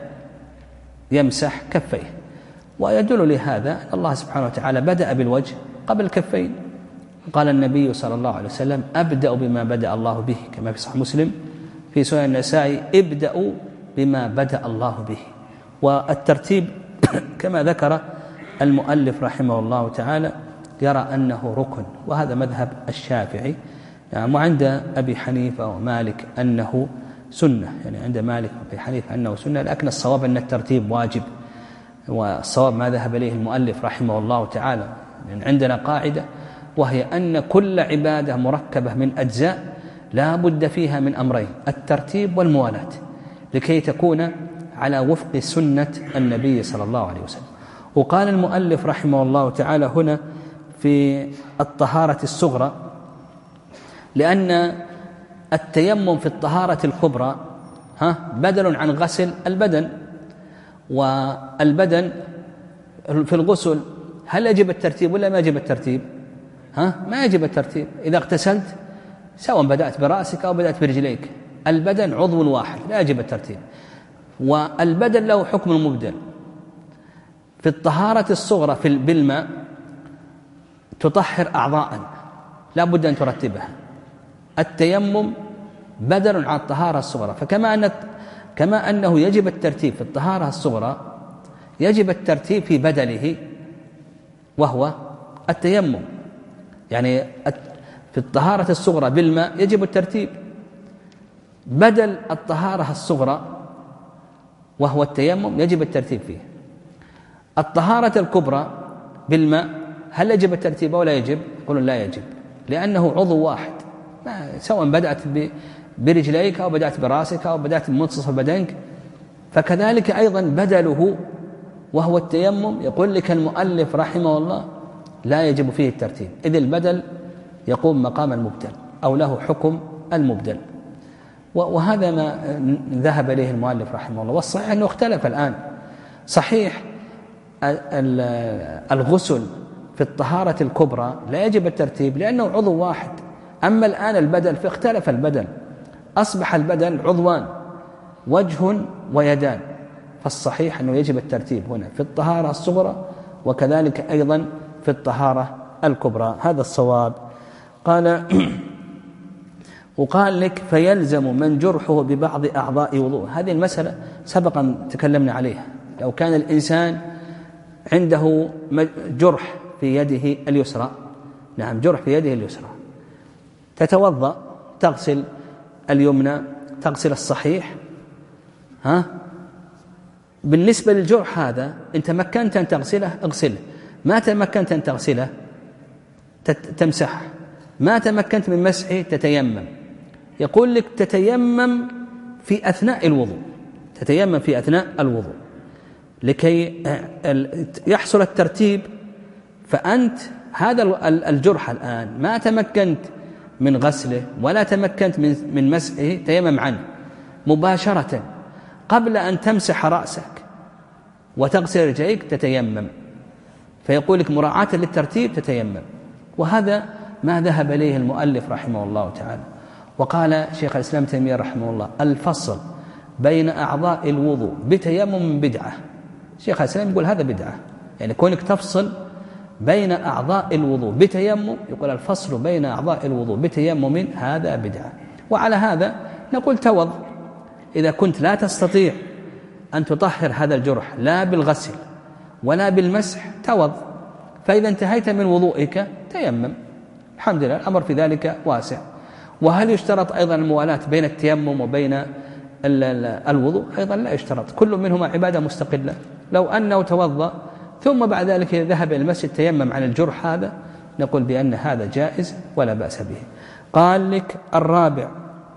يمسح كفيه. ويدل لهذا الله سبحانه وتعالى بدأ بالوجه قبل الكفين، قال النبي صلى الله عليه وسلم: أبدأ بما بدأ الله به، كما في صحيح مسلم في سنن النسائي: ابدأوا بما بدأ الله به. والترتيب كما ذكر المؤلف رحمه الله تعالى يرى أنه ركن، وهذا مذهب الشافعي، يعني وعند أبي حنيفة ومالك أنه سنة، يعني عند مالك وأبي حنيفة أنه سنة، لكن الصواب أن الترتيب واجب، والصواب ما ذهب إليه المؤلف رحمه الله تعالى. يعني عندنا قاعدة، وهي أن كل عبادة مركبة من أجزاء لا بد فيها من أمرين: الترتيب والموالاة، لكي تكون على وفق سنة النبي صلى الله عليه وسلم. وقال المؤلف رحمه الله تعالى هنا في الطهارة الصغرى: لأن التيمم في الطهارة الكبرى ها بدل عن غسل البدن، والبدن في الغسل هل يجب الترتيب ولا ما يجب الترتيب؟ ها ما يجب الترتيب. إذا اغتسلت سواء بدأت برأسك أو بدأت برجليك، البدن عضو واحد لا يجب الترتيب، والبدن له حكم المبدل. في الطهارة الصغرى في بالماء تطهر أعضاء لا بد أن ترتبها. التيمم بدل عن الطهارة الصغرى، فكما أن كما أنه يجب الترتيب في الطهارة الصغرى يجب الترتيب في بدله وهو التيمم. يعني في الطهارة الصغرى بالماء يجب الترتيب بدل الطهارة الصغرى وهو التيمم، يجب الترتيب فيه. الطهارة الكبرى بالماء هل يجب الترتيب ولا يجب؟ يقولون لا يجب، لأنه عضو واحد، سواء بدأت برجليك أو بدأت براسك أو بدأت بمنتصف بدنك. فكذلك أيضا بدله وهو التيمم يقول لك المؤلف رحمه الله لا يجب فيه الترتيب، إذ البدل يقوم مقام المبدل أو له حكم المبدل. وهذا ما ذهب إليه المؤلف رحمه الله. والصحيح أنه اختلف الآن. صحيح الغسل في الطهارة الكبرى لا يجب الترتيب لأنه عضو واحد، أما الآن البدل فاختلف البدل، أصبح البدل عضوان، وجه ويدان، فالصحيح أنه يجب الترتيب هنا في الطهارة الصغرى وكذلك أيضا في الطهارة الكبرى. هذا الصواب. قال وقال لك فيلزم من جرحه ببعض أعضاء وضوء. هذه المسألة سبقا تكلمنا عليها. لو كان الإنسان عنده جرح في يده اليسرى، نعم جرح في يده اليسرى، تتوضأ تغسل اليمنى تغسل الصحيح، ها بالنسبة للجرح هذا إن تمكنت أن تغسله اغسله، ما تمكنت أن تغسله تمسحه، ما تمكنت من مسحه تتيمم. يقول لك تتيمم في أثناء الوضوء، تتيمم في أثناء الوضوء لكي يحصل الترتيب. فأنت هذا الجرح الآن ما تمكنت من غسله ولا تمكنت من مسحه، تيمم عنه مباشرة قبل أن تمسح رأسك وتغسل رجليك تتيمم. فيقول لك مراعاة للترتيب تتيمم. وهذا ما ذهب إليه المؤلف رحمه الله تعالى. وقال شيخ الإسلام تيمية رحمه الله الفصل بين أعضاء الوضوء بتيمم بدعة. شيخ الإسلام يقول هذا بدعة، يعني كونك تفصل بين أعضاء الوضوء بتيمم، يقول الفصل بين أعضاء الوضوء بتيمم هذا بدعة. وعلى هذا نقول توض، إذا كنت لا تستطيع أن تطهر هذا الجرح لا بالغسل ولا بالمسح توض، فإذا انتهيت من وضوئك تيمم. الحمد لله الأمر في ذلك واسع. وهل يشترط أيضا الموالاة بين التيمم وبين الوضوء؟ أيضا لا يشترط، كل منهما عبادة مستقلة. لو أنه توضأ ثم بعد ذلك ذهب إلى المسجد تيمم عن الجرح هذا نقول بأن هذا جائز ولا بأس به. قال لك الرابع،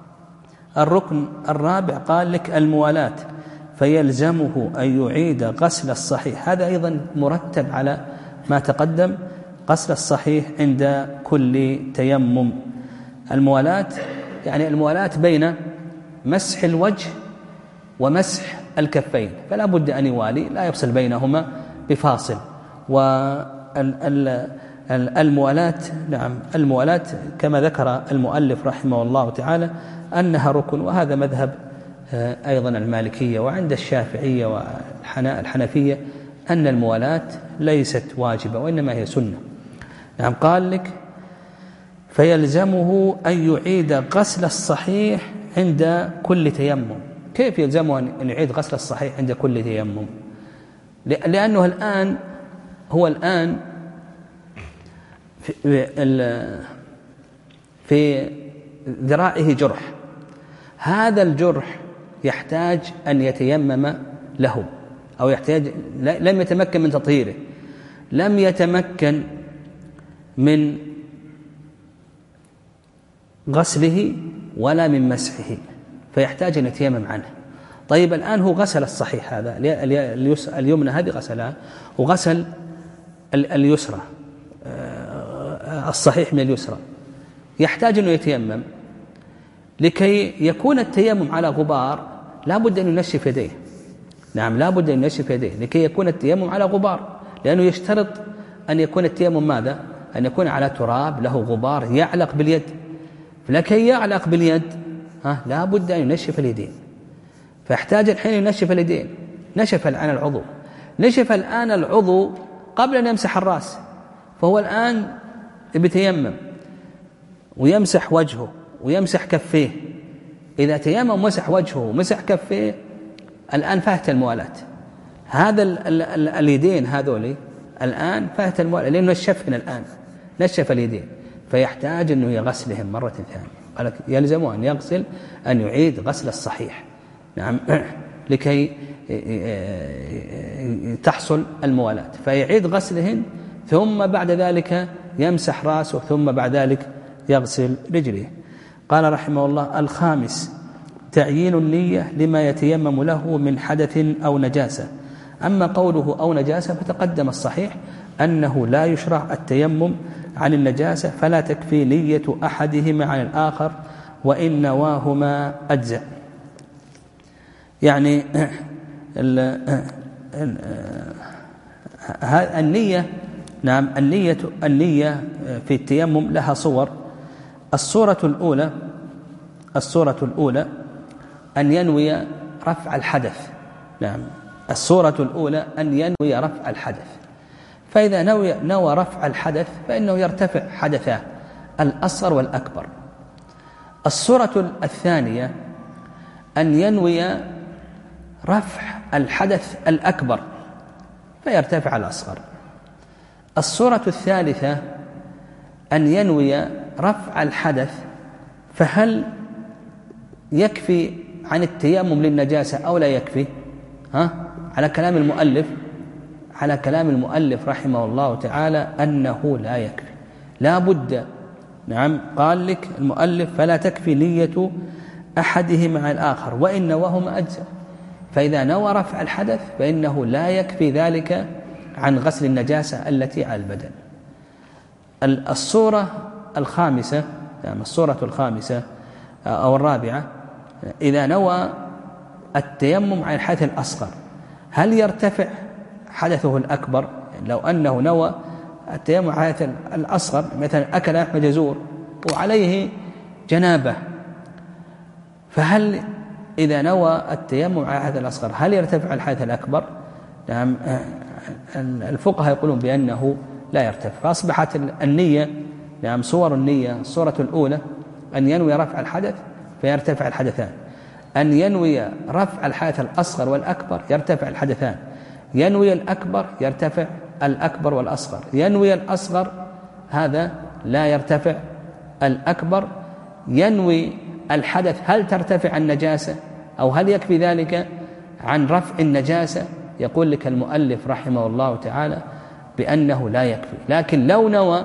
الركن الرابع قال لك الموالاة، فيلزمه أن يعيد غسل الصحيح. هذا أيضا مرتب على ما تقدم، غسل الصحيح عند كل تيمم. الموالاة يعني الموالاة بين مسح الوجه ومسح الكفين، فلا بد أن يوالي، لا يفصل بينهما بفاصل. والموالاة نعم الموالاة كما ذكر المؤلف رحمه الله تعالى أنها ركن، وهذا مذهب أيضا المالكية وعند الشافعية والحنفية أن الموالاة ليست واجبة وإنما هي سنة. نعم قال لك فيلزمه أن يعيد غسل الصحيح عند كل تيمم. كيف يلزمه أن يعيد غسل الصحيح عند كل تيمم؟ لأنه الآن هو الآن في, في ذراعه جرح، هذا الجرح يحتاج أن يتيمم له، أو يحتاج لم يتمكن من تطهيره، لم يتمكن من غسله ولا من مسحه، فيحتاج أن يتيمم عنه. طيب الآن هو غسل الصحيح هذا، اليمنى هذه غسلها، وغسل اليسرى الصحيح من اليسرى، يحتاج أنه يتيمم. لكي يكون التيمم على غبار لا بد أن ينشف يديه. نعم لا بد أن ينشف يديه لكي يكون التيمم على غبار، لأنه يشترط أن يكون التيمم ماذا؟ أن يكون على تراب له غبار يعلق باليد، لكي يعلق باليد ها لا بد أن ينشف اليدين، فيحتاج الحين ينشف اليدين. نشف الآن العضو، نشف الآن العضو قبل أن يمسح الرأس، فهو الآن بيتيمم ويمسح وجهه ويمسح كفيه. إذا تيمم ومسح وجهه ومسح كفيه الآن فاتت الموالاة. هذا ال ال ال اليدين هذولي الآن فاتت الموالاة، لأنه نشفهن الآن، نشف اليدين، فيحتاج أنه يغسلهم مرة ثانية. يلزم أن يغسل، أن يعيد غسل الصحيح. نعم لكي تحصل الموالاة، فيعيد غسلهن، ثم بعد ذلك يمسح رأسه، ثم بعد ذلك يغسل رجليه. قال رحمه الله: الخامس تعيين النية لما يتيمم له من حدث أو نجاسة. أما قوله أو نجاسة فتقدم الصحيح أنه لا يشرع التيمم عن النجاسة، فلا تكفي نية أحدهما عن الآخر وإن نواهما أجزاء. يعني النية، نعم النية النية في التيمم لها صور. الصورة الأولى الصورة الأولى أن ينوي رفع الحدث. نعم الصورة الأولى أن ينوي رفع الحدث، فإذا نوي نوى رفع الحدث فإنه يرتفع حدثاه الأصغر والأكبر. الصورة الثانية أن ينوي رفع الحدث الأكبر فيرتفع الأصغر. الصورة الثالثة أن ينوي رفع الحدث، فهل يكفي عن التيمم للنجاسة أو لا يكفي؟ ها؟ على كلام المؤلف على كلام المؤلف رحمه الله تعالى أنه لا يكفي، لا بد. نعم قال لك المؤلف: فلا تكفي نية أحدهما مع الآخر وإن نواهما أجزاء. فإذا نوى رفع الحدث فإنه لا يكفي ذلك عن غسل النجاسة التي على البدن. الصورة الخامسة، يعني الصورة الخامسة أو الرابعة، إذا نوى التيمم عن الحدث الأصغر هل يرتفع حدثه الأكبر؟ لو أنه نوى التيمم عن الحدث الأصغر، مثلا أكل لحم جزور وعليه جنابة، فهل إذا نوى التيمم عن الحدث الأصغر هل يرتفع الحدث الأكبر؟ نعم الفقهاء يقولون بأنه لا يرتفع. فأصبحت النية، نعم صور النية: الصورة الأولى أن ينوي رفع الحدث فيرتفع الحدثان، أن ينوي رفع الحدث الأصغر والأكبر يرتفع الحدثان، ينوي الأكبر يرتفع الأكبر والأصغر، ينوي الأصغر هذا لا يرتفع الأكبر، ينوي الحدث هل ترتفع النجاسة أو هل يكفي ذلك عن رفع النجاسة؟ يقول لك المؤلف رحمه الله تعالى بأنه لا يكفي. لكن لو نوى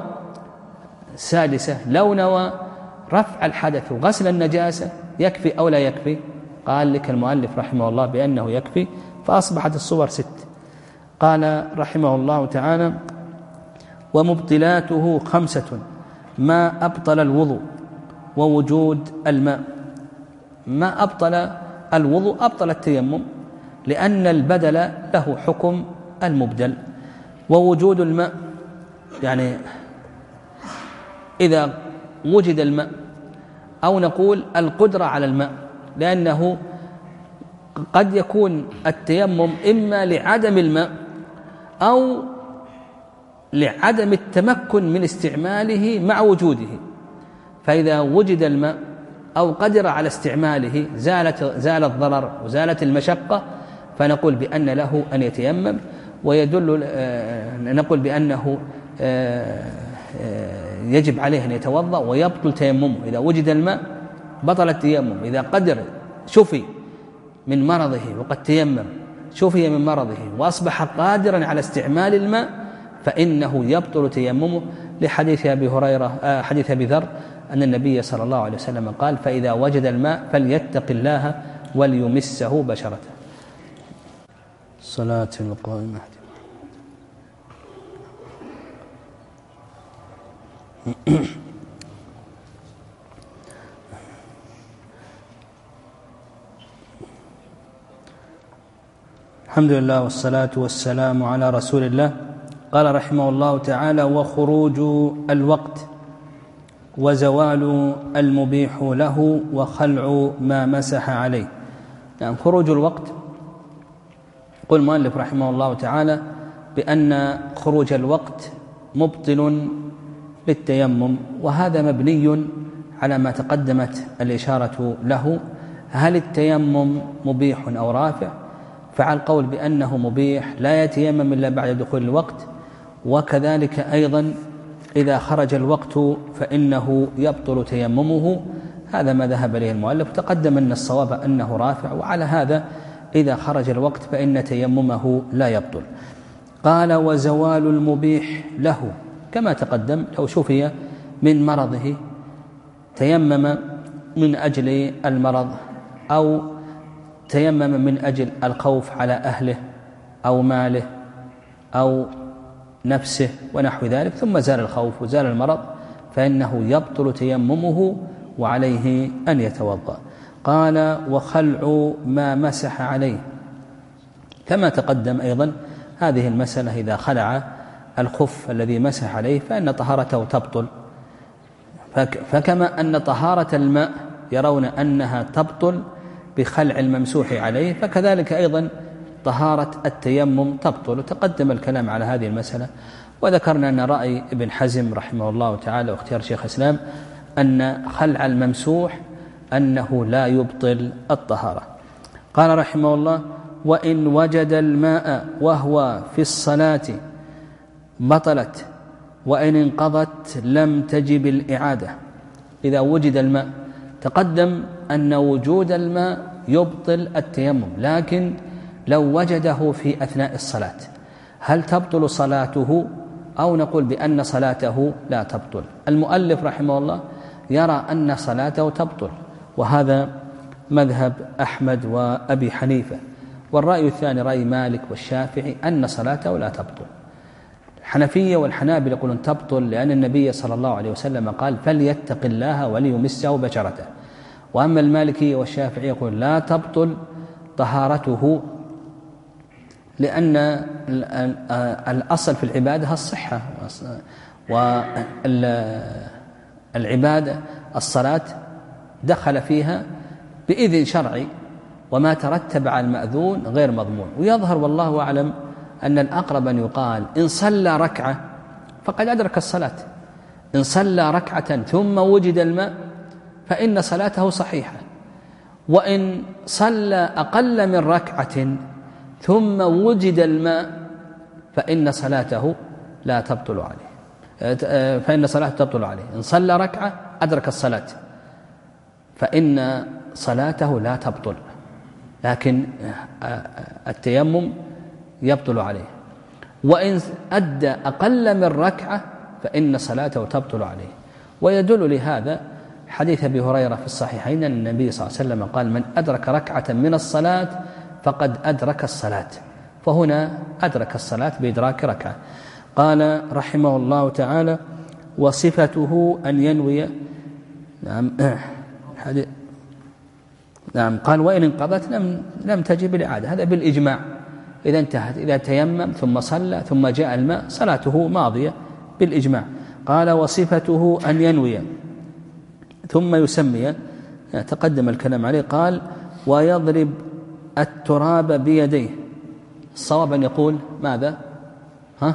سادسة، لو نوى رفع الحدث وغسل النجاسة يكفي أو لا يكفي؟ قال لك المؤلف رحمه الله بأنه يكفي. فأصبحت الصور ست. قال رحمه الله تعالى: ومبطلاته خمسة: ما أبطل الوضوء ووجود الماء. ما أبطل الوضوء أبطل التيمم، لأن البدل له حكم المبدل. ووجود الماء يعني إذا وجد الماء، أو نقول القدرة على الماء، لأنه قد يكون التيمم إما لعدم الماء أو لعدم التمكن من استعماله مع وجوده. فإذا وجد الماء أو قدر على استعماله زالت زال الضرر وزالت المشقة، فنقول بأن له أن يتيمم. ويدل نقول بأنه يجب عليه أن يتوضأ ويبطل تيممه. إذا وجد الماء بطل التيمم. إذا قدر شفي من مرضه وقد تيمم، شفي من مرضه وأصبح قادرا على استعمال الماء، فإنه يبطل تيممه، لحديث أبي هريرة حديث أبي ذر أن النبي صلى الله عليه وسلم قال فإذا وجد الماء فليتق الله وليمسه بشرته. صلاة القائمة. الحمد لله والصلاة والسلام على رسول الله. قال رحمه الله تعالى: وخروج الوقت وزوال المبيح له وخلع ما مسح عليه. يعني خروج الوقت، يقول المؤلف رحمه الله تعالى بأن خروج الوقت مبطل للتيمم، وهذا مبني على ما تقدمت الإشارة له. هل التيمم مبيح أو رافع؟ فعلى القول بأنه مبيح لا يتيمم إلا بعد دخول الوقت، وكذلك أيضا إذا خرج الوقت فإنه يبطل تيممه. هذا ما ذهب إليه المؤلف. تقدم أن الصواب أنه رافع، وعلى هذا إذا خرج الوقت فإن تيممه لا يبطل. قال: وزوال المبيح له، كما تقدم لو شفي من مرضه تيمم من أجل المرض، أو تيمم من أجل الخوف على أهله أو ماله أو نفسه ونحو ذلك، ثم زال الخوف وزال المرض، فإنه يبطل تيممه وعليه أن يتوضأ. قال: وخلع ما مسح عليه، كما تقدم أيضا هذه المسألة، إذا خلع الخف الذي مسح عليه فإن طهارته تبطل. فكما أن طهارة الماء يرون أنها تبطل بخلع الممسوح عليه، فكذلك أيضا طهارة التيمم تبطل. وتقدم الكلام على هذه المسألة، وذكرنا أن رأي ابن حزم رحمه الله تعالى واختيار شيخ الإسلام أن خلع الممسوح أنه لا يبطل الطهارة. قال رحمه الله: وإن وجد الماء وهو في الصلاة بطلت، وإن انقضت لم تجب الإعادة. إذا وجد الماء، تقدم أن وجود الماء يبطل التيمم، لكن لو وجده في أثناء الصلاة هل تبطل صلاته أو نقول بأن صلاته لا تبطل؟ المؤلف رحمه الله يرى أن صلاته تبطل، وهذا مذهب أحمد وأبي حنيفة. والرأي الثاني رأي مالك والشافعي أن صلاته لا تبطل. الحنفية والحنابلة يقولون تبطل، لأن النبي صلى الله عليه وسلم قال: فليتق الله وليمسه بشرته. وأما المالكية والشافعي يقول لا تبطل طهارته، لأن الأصل في العبادة الصحة، والعبادة الصلاة دخل فيها بإذن شرعي، وما ترتب على المأذون غير مضمون. ويظهر والله أعلم أن الأقرب أن يقال إن صلى ركعة فقد أدرك الصلاة. إن صلى ركعة ثم وجد الماء فإن صلاته صحيحة، وإن صلى أقل من ركعة ثم وجد الماء فإن صلاته لا تبطل عليه، فإن صلاته تبطل عليه. إن صلى ركعة أدرك الصلاة فإن صلاته لا تبطل، لكن التيمم يبطل عليه. وإن أدى أقل من ركعة فإن صلاته تبطل عليه. ويدل لهذا حديث أبي هريرة في الصحيحين أن النبي صلى الله عليه وسلم قال: من أدرك ركعة من الصلاة فقد أدرك الصلاة. فهنا أدرك الصلاة بإدراك ركعة. قال رحمه الله تعالى: وصفته أن ينوي. نعم حديث نعم قال: وإن انقضت لم لم تجب الإعادة. هذا بالإجماع. إذا انتهت، إذا تيمم ثم صلى ثم جاء الماء صلاته ماضية بالإجماع. قال: وصفته أن ينوي ثم يسمي، تقدم الكلام عليه. قال: ويضرب التراب بيديه. الصواب أن يقول ماذا؟ ها؟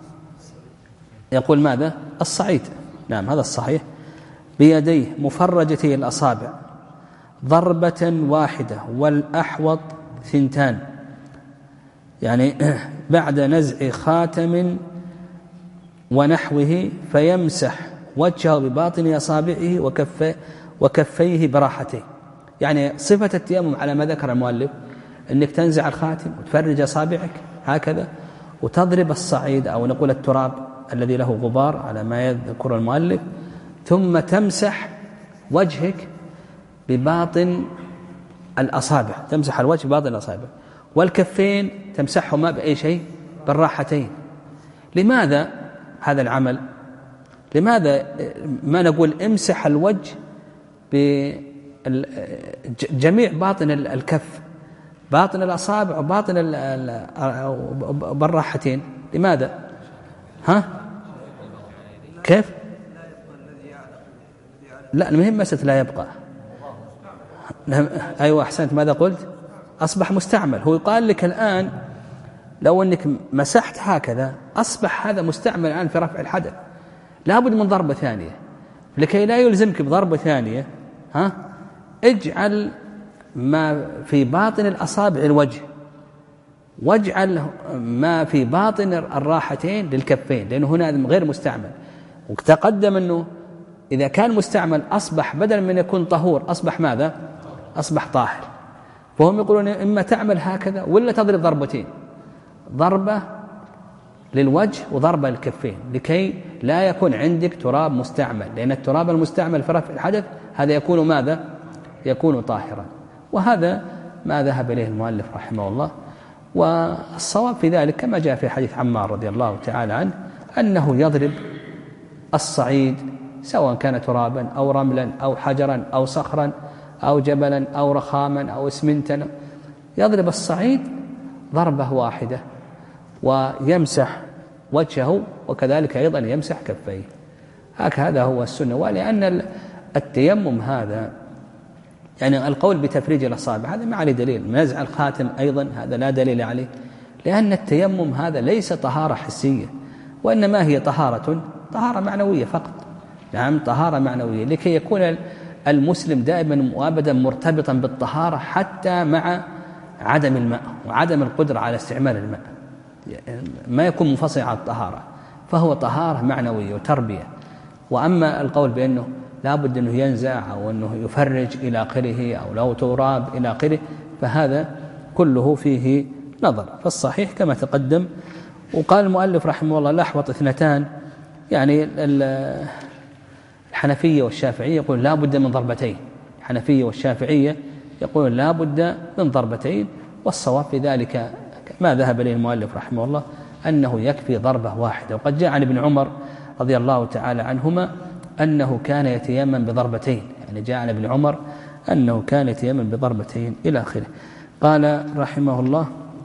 يقول ماذا؟ الصعيد. نعم هذا الصحيح. بيديه مفرجتي الأصابع ضربة واحدة، والأحوط ثنتان، يعني بعد نزع خاتم ونحوه، فيمسح وجهه بباطن أصابعه وكفيه وكفيه براحته. يعني صفة التيمم على ما ذكر المؤلف أنك تنزع الخاتم وتفرج أصابعك هكذا، وتضرب الصعيد أو نقول التراب الذي له غبار على ما يذكر المؤلف، ثم تمسح وجهك بباطن الأصابع، تمسح الوجه بباطن الأصابع، والكفين تمسحهما بأي شيء؟ بالراحتين. لماذا هذا العمل؟ لماذا ما نقول امسح الوجه بجميع باطن الكف، باطن الأصابع وباطن بالراحتين؟ لماذا؟ ها؟ كيف؟ لا، المهم مسألة لا يبقى. أيوة أحسنت. ماذا قلت؟ أصبح مستعمل. هو يقال لك الآن لو أنك مسحت هكذا أصبح هذا مستعمل الآن في رفع الحدث، لابد من ضربة ثانية. لكي لا يلزمك بضربة ثانية ها اجعل ما في باطن الأصابع الوجه، واجعل ما في باطن الراحتين للكفين، لأنه هنا غير مستعمل. وتقدم أنه إذا كان مستعمل أصبح بدل من يكون طهور أصبح ماذا؟ أصبح طاهر. فهم يقولون إما تعمل هكذا ولا تضرب ضربتين، ضربة للوجه وضربة للكفين، لكي لا يكون عندك تراب مستعمل، لأن التراب المستعمل في رفع الحدث هذا يكون ماذا؟ يكون طاهرا. وهذا ما ذهب إليه المؤلف رحمه الله. والصواب في ذلك كما جاء في حديث عمار رضي الله تعالى عنه أنه يضرب الصعيد سواء كان ترابا أو رملا أو حجرا أو صخرا أو جبلا أو رخاما أو اسمنتا، يضرب الصعيد ضربة واحدة ويمسح وجهه، وكذلك أيضا يمسح كفيه. هكذا هو السنة. ولأن التيمم هذا يعني القول بتفريج الأصابع هذا ما عليه دليل، نزع الخاتم أيضا هذا لا دليل عليه، لأن التيمم هذا ليس طهارة حسية، وإنما هي طهارة طهارة معنوية فقط. نعم، طهارة معنوية، لكي يكون المسلم دائما وابدا مرتبطا بالطهارة حتى مع عدم الماء وعدم القدرة على استعمال الماء، ما يكون منفصل عن الطهارة، فهو طهارة معنوية وتربية. وأما القول بأنه لا بد أنه ينزع أو أنه يفرج إلى آخره أو لو تراب إلى آخره، فهذا كله فيه نظر. فالصحيح كما تقدم. وقال المؤلف رحمه الله الأحوط اثنتان، يعني الحنفية والشافعية يقول لا بد من ضربتين، الحنفية والشافعية يقول لا بد من ضربتين، والصواب في ذلك ما ذهب إليه المؤلف رحمه الله أنه يكفي ضربة واحدة. وقد جاء عن ابن عمر رضي الله تعالى عنهما أنه كان يتيمم بضربتين، يعني جاء عن ابن عمر أنه كان يتيمم بضربتين إلى آخره. قال رحمه الله: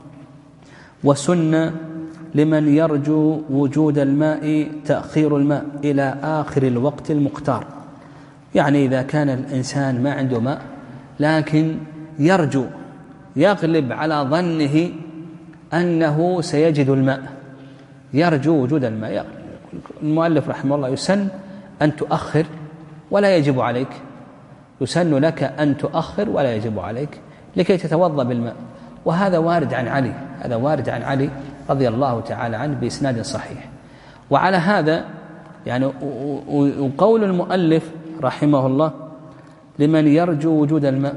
وسن لمن يرجو وجود الماء تأخير الماء إلى آخر الوقت المختار. يعني إذا كان الإنسان ما عنده ماء لكن يرجو يغلب على ظنه أنه سيجد الماء، يرجو وجود الماء، المؤلف رحمه الله يسن أن تؤخر ولا يجب عليك، يسن لك أن تؤخر ولا يجب عليك لكي تتوضأ بالماء. وهذا وارد عن علي، هذا وارد عن علي رضي الله تعالى عنه بإسناد صحيح. وعلى هذا يعني وقول المؤلف رحمه الله لمن يرجو وجود الماء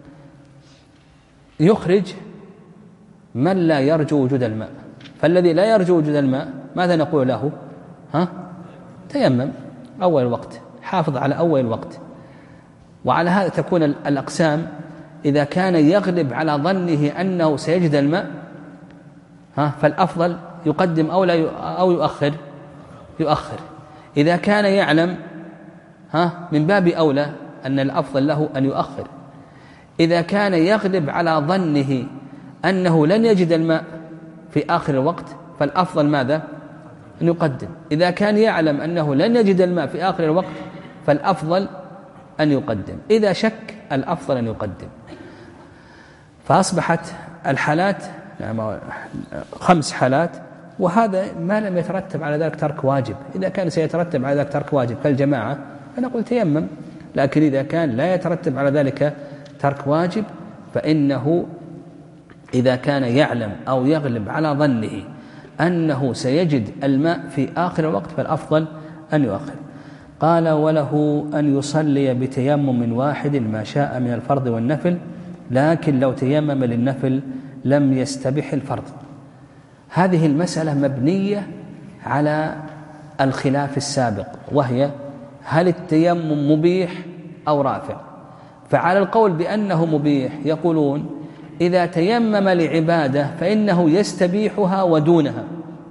يخرج من لا يرجو وجود الماء. فالذي لا يرجو وجود الماء ماذا نقول له؟ ها؟ تيمم أول وقت، حافظ على أول وقت. وعلى هذا تكون الأقسام. إذا كان يغلب على ظنه أنه سيجد الماء ها فالأفضل يقدم أو لا أو يؤخر يؤخر. إذا كان يعلم ها من باب أولى أن الأفضل له أن يؤخر. إذا كان يغلب على ظنه أنه لن يجد الماء في آخر الوقت فالأفضل ماذا؟ أن يقدم. إذا كان يعلم أنه لن يجد الماء في آخر الوقت فالأفضل أن يقدم. إذا شك الأفضل أن يقدم. فأصبحت الحالات خمس حالات، وهذا ما لم يترتب على ذلك ترك واجب. إذا كان سيترتب على ذلك ترك واجب كالجماعة فنقول تيمم، لكن إذا كان لا يترتب على ذلك ترك واجب فإنه إذا كان يعلم أو يغلب على ظنه أنه سيجد الماء في آخر الوقت فالأفضل أن يؤخر. قال: وله أن يصلي بتيمم واحد ما شاء من الفرض والنفل، لكن لو تيمم للنفل لم يستبح الفرض. هذه المسألة مبنية على الخلاف السابق، وهي هل التيمم مبيح أو رافع؟ فعلى القول بأنه مبيح يقولون إذا تيمم لعبادة فإنه يستبيحها ودونها،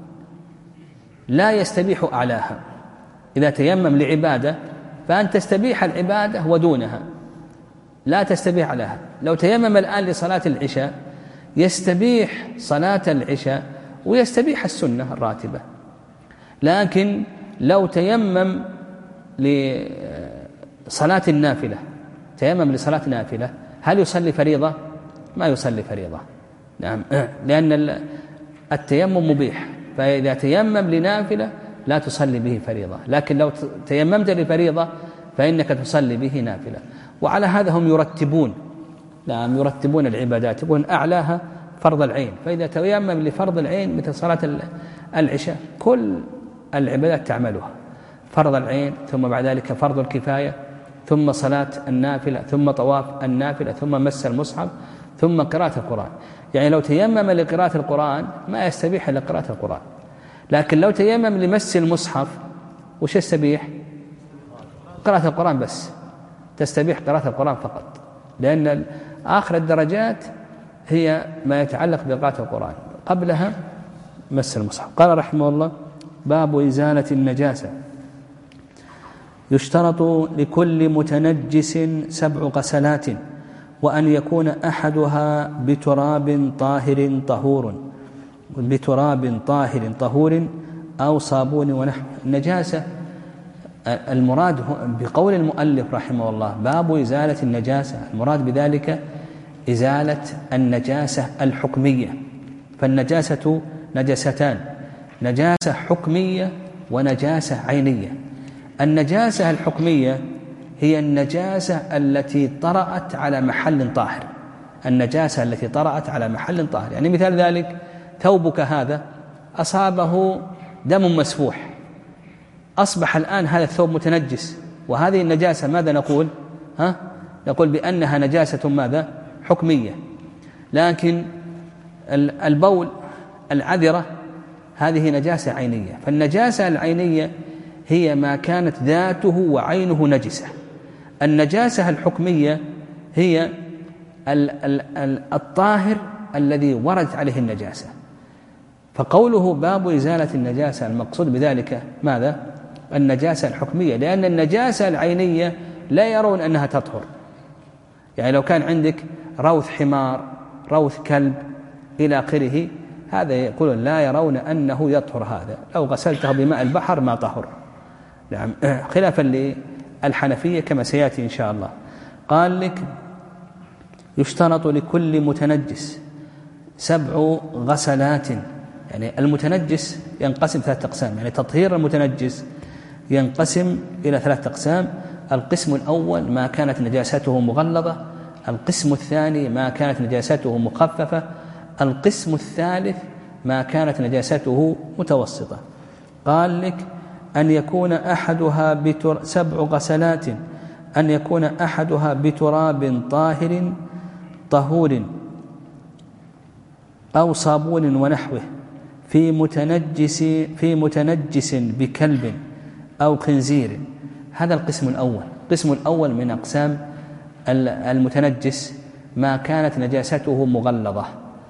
لا يستبيح أعلاها. إذا تيمم لعبادة فأن تستبيح العبادة ودونها، لا تستبيح لها. لو تيمم الآن لصلاة العشاء يستبيح صلاة العشاء ويستبيح السنة الراتبة. لكن لو تيمم لصلاة النافلة، تيمم لصلاة نافلة، هل يصلي فريضة؟ ما يصلي فريضة. نعم، لأن التيمم مبيح، فإذا تيمم لنافلة لا تصلي به فريضة، لكن لو تيممت لفريضة فإنك تصلي به نافلة. وعلى هذا هم يرتبون، نعم يرتبون العبادات، يقولون أعلاها فرض العين، فإذا تيمم لفرض العين مثل صلاة العشاء كل العبادات تعملها، فرض العين ثم بعد ذلك فرض الكفاية ثم صلاة النافلة ثم طواف النافلة ثم مس المصحف ثم قراءة القرآن. يعني لو تيمم لقراءة القرآن ما يستبيح إلا قراءة القرآن، لكن لو تيمم لمس المصحف وش يستبيح؟ قراءة القرآن بس، تستبيح قراءة القرآن فقط، لأن آخر الدرجات هي ما يتعلق بقراءة القرآن، قبلها مس المصحف. قال رحمه الله: باب إزالة النجاسة. يشترط لكل متنجس سبع غسلات، وأن يكون أحدها بتراب طاهر طهور بتراب طاهر طهور أو صابون ونحو. النجاسة المراد بقول المؤلف رحمه الله باب إزالة النجاسة، المراد بذلك إزالة النجاسة الحكمية. فالنجاسة نجستان: نجاسة حكمية ونجاسة عينية. النجاسة الحكمية هي النجاسة التي طرأت على محل طاهر، النجاسة التي طرأت على محل طاهر. يعني مثال ذلك ثوبك هذا أصابه دم مسفوح، أصبح الآن هذا الثوب متنجس، وهذه النجاسة ماذا نقول؟ ها؟ نقول بأنها نجاسة ماذا؟ حكمية. لكن البول العذرة هذه نجاسة عينية. فالنجاسة العينية هي ما كانت ذاته وعينه نجسة. النجاسة الحكمية هي الطاهر الذي وردت عليه النجاسة. فقوله باب إزالة النجاسة المقصود بذلك ماذا؟ النجاسة الحكمية، لأن النجاسة العينية لا يرون أنها تطهر. يعني لو كان عندك روث حمار، روث كلب إلى آخره، هذا يقولون لا يرون أنه يطهر، هذا لو غسلته بماء البحر ما طهر. نعم، خلافا للحنفية كما سيأتي إن شاء الله. قال لك يشترط لكل متنجس سبع غسلات. يعني المتنجس ينقسم ثلاثة أقسام، يعني تطهير المتنجس ينقسم إلى ثلاثة أقسام: القسم الأول ما كانت نجاسته مغلظة، القسم الثاني ما كانت نجاسته مخففة، القسم الثالث ما كانت نجاسته متوسطة. قال لك أن يكون أحدها بتر... سبع غسلات، أن يكون أحدها بتراب طاهر طهور أو صابون ونحوه في متنجس في متنجس بكلب أو خنزير. هذا القسم الأول. القسم الأول من أقسام المتنجس ما كانت نجاسته مغلظة.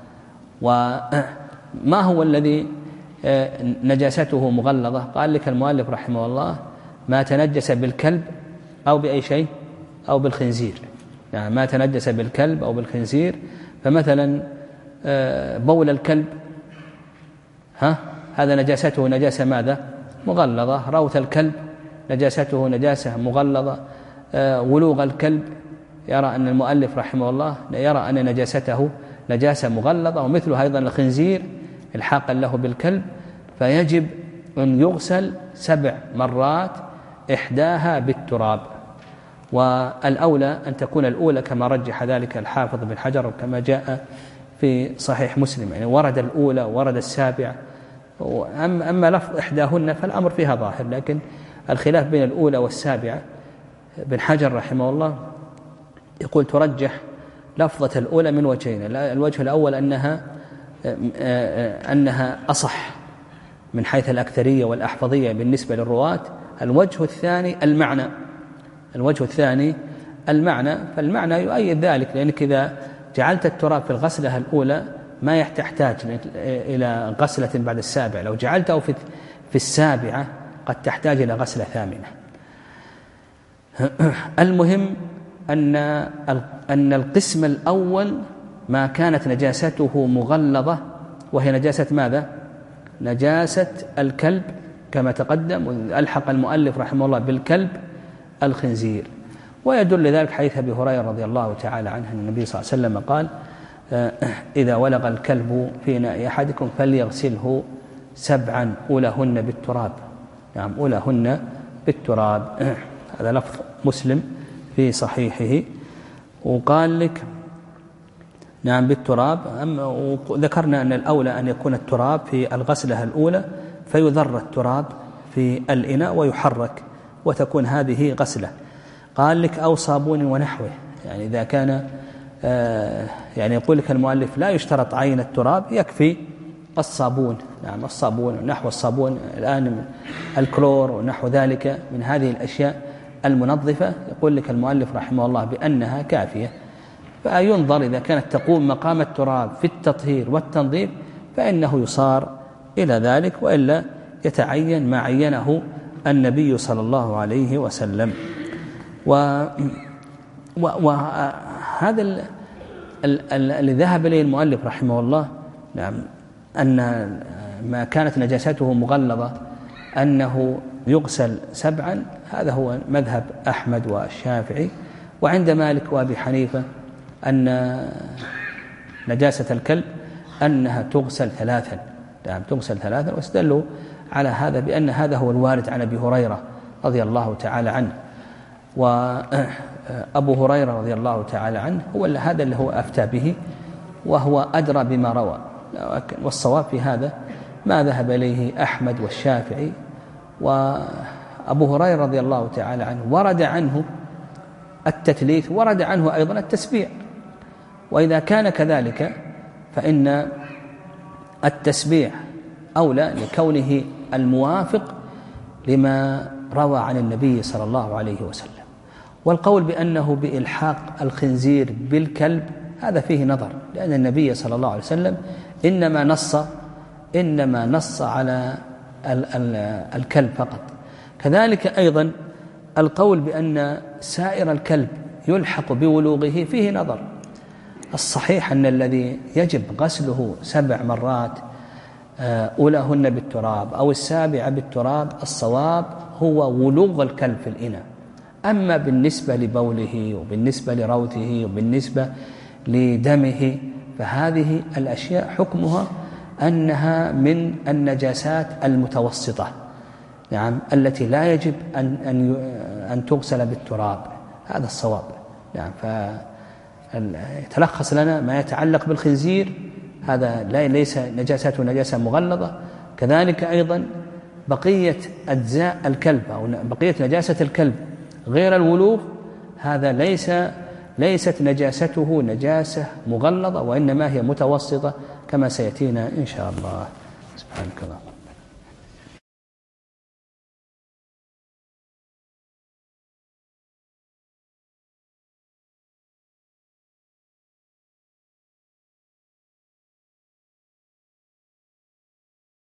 وما هو الذي نجاسته مغلظة؟ قال لك المؤلف رحمه الله ما تنجس بالكلب أو بأي شيء أو بالخنزير. يعني ما تنجس بالكلب أو بالخنزير، فمثلا بول الكلب ها هذا نجاسته نجاسة ماذا؟ مغلظة. روث الكلب نجاسته نجاسة مغلظة. ولوغ الكلب يرى أن المؤلف رحمه الله يرى أن نجاسته نجاسة مغلظة. ومثل أيضا الخنزير الحاقا له بالكلب، فيجب أن يغسل سبع مرات إحداها بالتراب. والأولى أن تكون الأولى كما رجح ذلك الحافظ بن حجر وكما جاء في صحيح مسلم، يعني ورد الأولى ورد السابع. أما لفظ إحداهن فالأمر فيها ظاهر، لكن الخلاف بين الأولى والسابعة. بن حجر رحمه الله يقول ترجح لفظة الأولى من وجهين: الوجه الأول أنها أنها أصح من حيث الأكثرية والأحفظية بالنسبة للرواة، الوجه الثاني المعنى الوجه الثاني المعنى فالمعنى يؤيد ذلك، لأنك إذا جعلت التراب في الغسلة الأولى ما تحتاج إلى غسلة بعد السابعة، لو جعلته في السابعة قد تحتاج إلى غسلة ثامنة. المهم أن أن القسم الأول ما كانت نجاسته مغلظة، وهي نجاسة ماذا؟ نجاسة الكلب كما تقدم، ألحق المؤلف رحمه الله بالكلب الخنزير. ويدل لذلك حديث أبي هريرة رضي الله تعالى عنه أن النبي صلى الله عليه وسلم قال: إذا ولغ الكلب في إناء أحدكم فليغسله سبعا أولهن بالتراب. نعم، أولهن بالتراب. هذا لفظ مسلم في صحيحه. وقال لك نعم بالتراب. وذكرنا أن الأولى أن يكون التراب في الغسلة الأولى، فيذر التراب في الإناء ويحرك وتكون هذه غسلة. قال لك أو صابون ونحوه، يعني إذا كان آه يعني يقول لك المؤلف لا يشترط عين التراب، يكفي الصابون. نعم، الصابون ونحو الصابون الآن الكلور ونحو ذلك من هذه الأشياء المنظفة، يقول لك المؤلف رحمه الله بأنها كافية. فينظر إذا كانت تقوم مقام التراب في التطهير والتنظيف فإنه يصار إلى ذلك، وإلا يتعين ما عينه النبي صلى الله عليه وسلم. وهذا الذي ذهب إليه المؤلف رحمه الله، نعم، أن ما كانت نجاسته مغلظة أنه يغسل سبعا، هذا هو مذهب أحمد والشافعي. وعند مالك وأبي حنيفة أن نجاسة الكلب أنها تغسل ثلاثا. نعم، تغسل ثلاثا، واستدلوا على هذا بأن هذا هو الوارد عن أبي هريرة رضي الله تعالى عنه. وأبو هريرة رضي الله تعالى عنه هو هذا اللي هو أفتى به، وهو أدرى بما روى. والصواب في هذا ما ذهب إليه أحمد والشافعي. وأبو هريرة رضي الله تعالى عنه ورد عنه التثليث، ورد عنه أيضا التسبيع. وإذا كان كذلك فإن التسبيع أولى لكونه الموافق لما روى عن النبي صلى الله عليه وسلم. والقول بأنه بإلحاق الخنزير بالكلب هذا فيه نظر، لأن النبي صلى الله عليه وسلم إنما نص إنما نص على ال ال الكلب فقط. كذلك أيضا القول بأن سائر الكلب يلحق بولوغه فيه نظر. الصحيح أن الذي يجب غسله سبع مرات أولهن بالتراب أو السابعة بالتراب، الصواب هو ولوغ الكلب في الإناء. أما بالنسبة لبوله وبالنسبة لروثه وبالنسبة لدمه فهذه الأشياء حكمها أنها من النجاسات المتوسطة، نعم، التي لا يجب أن أن أن تغسل بالتراب. هذا الصواب. نعم، فيتلخص لنا ما يتعلق بالخنزير، هذا ليس نجاسته نجاسة مغلظة. كذلك أيضا بقية أجزاء الكلب أو بقية نجاسة الكلب غير الولوغ، هذا ليس ليست نجاسته نجاسة مغلظة، وإنما هي متوسطة كما سيأتينا إن شاء الله. سبحانك الله.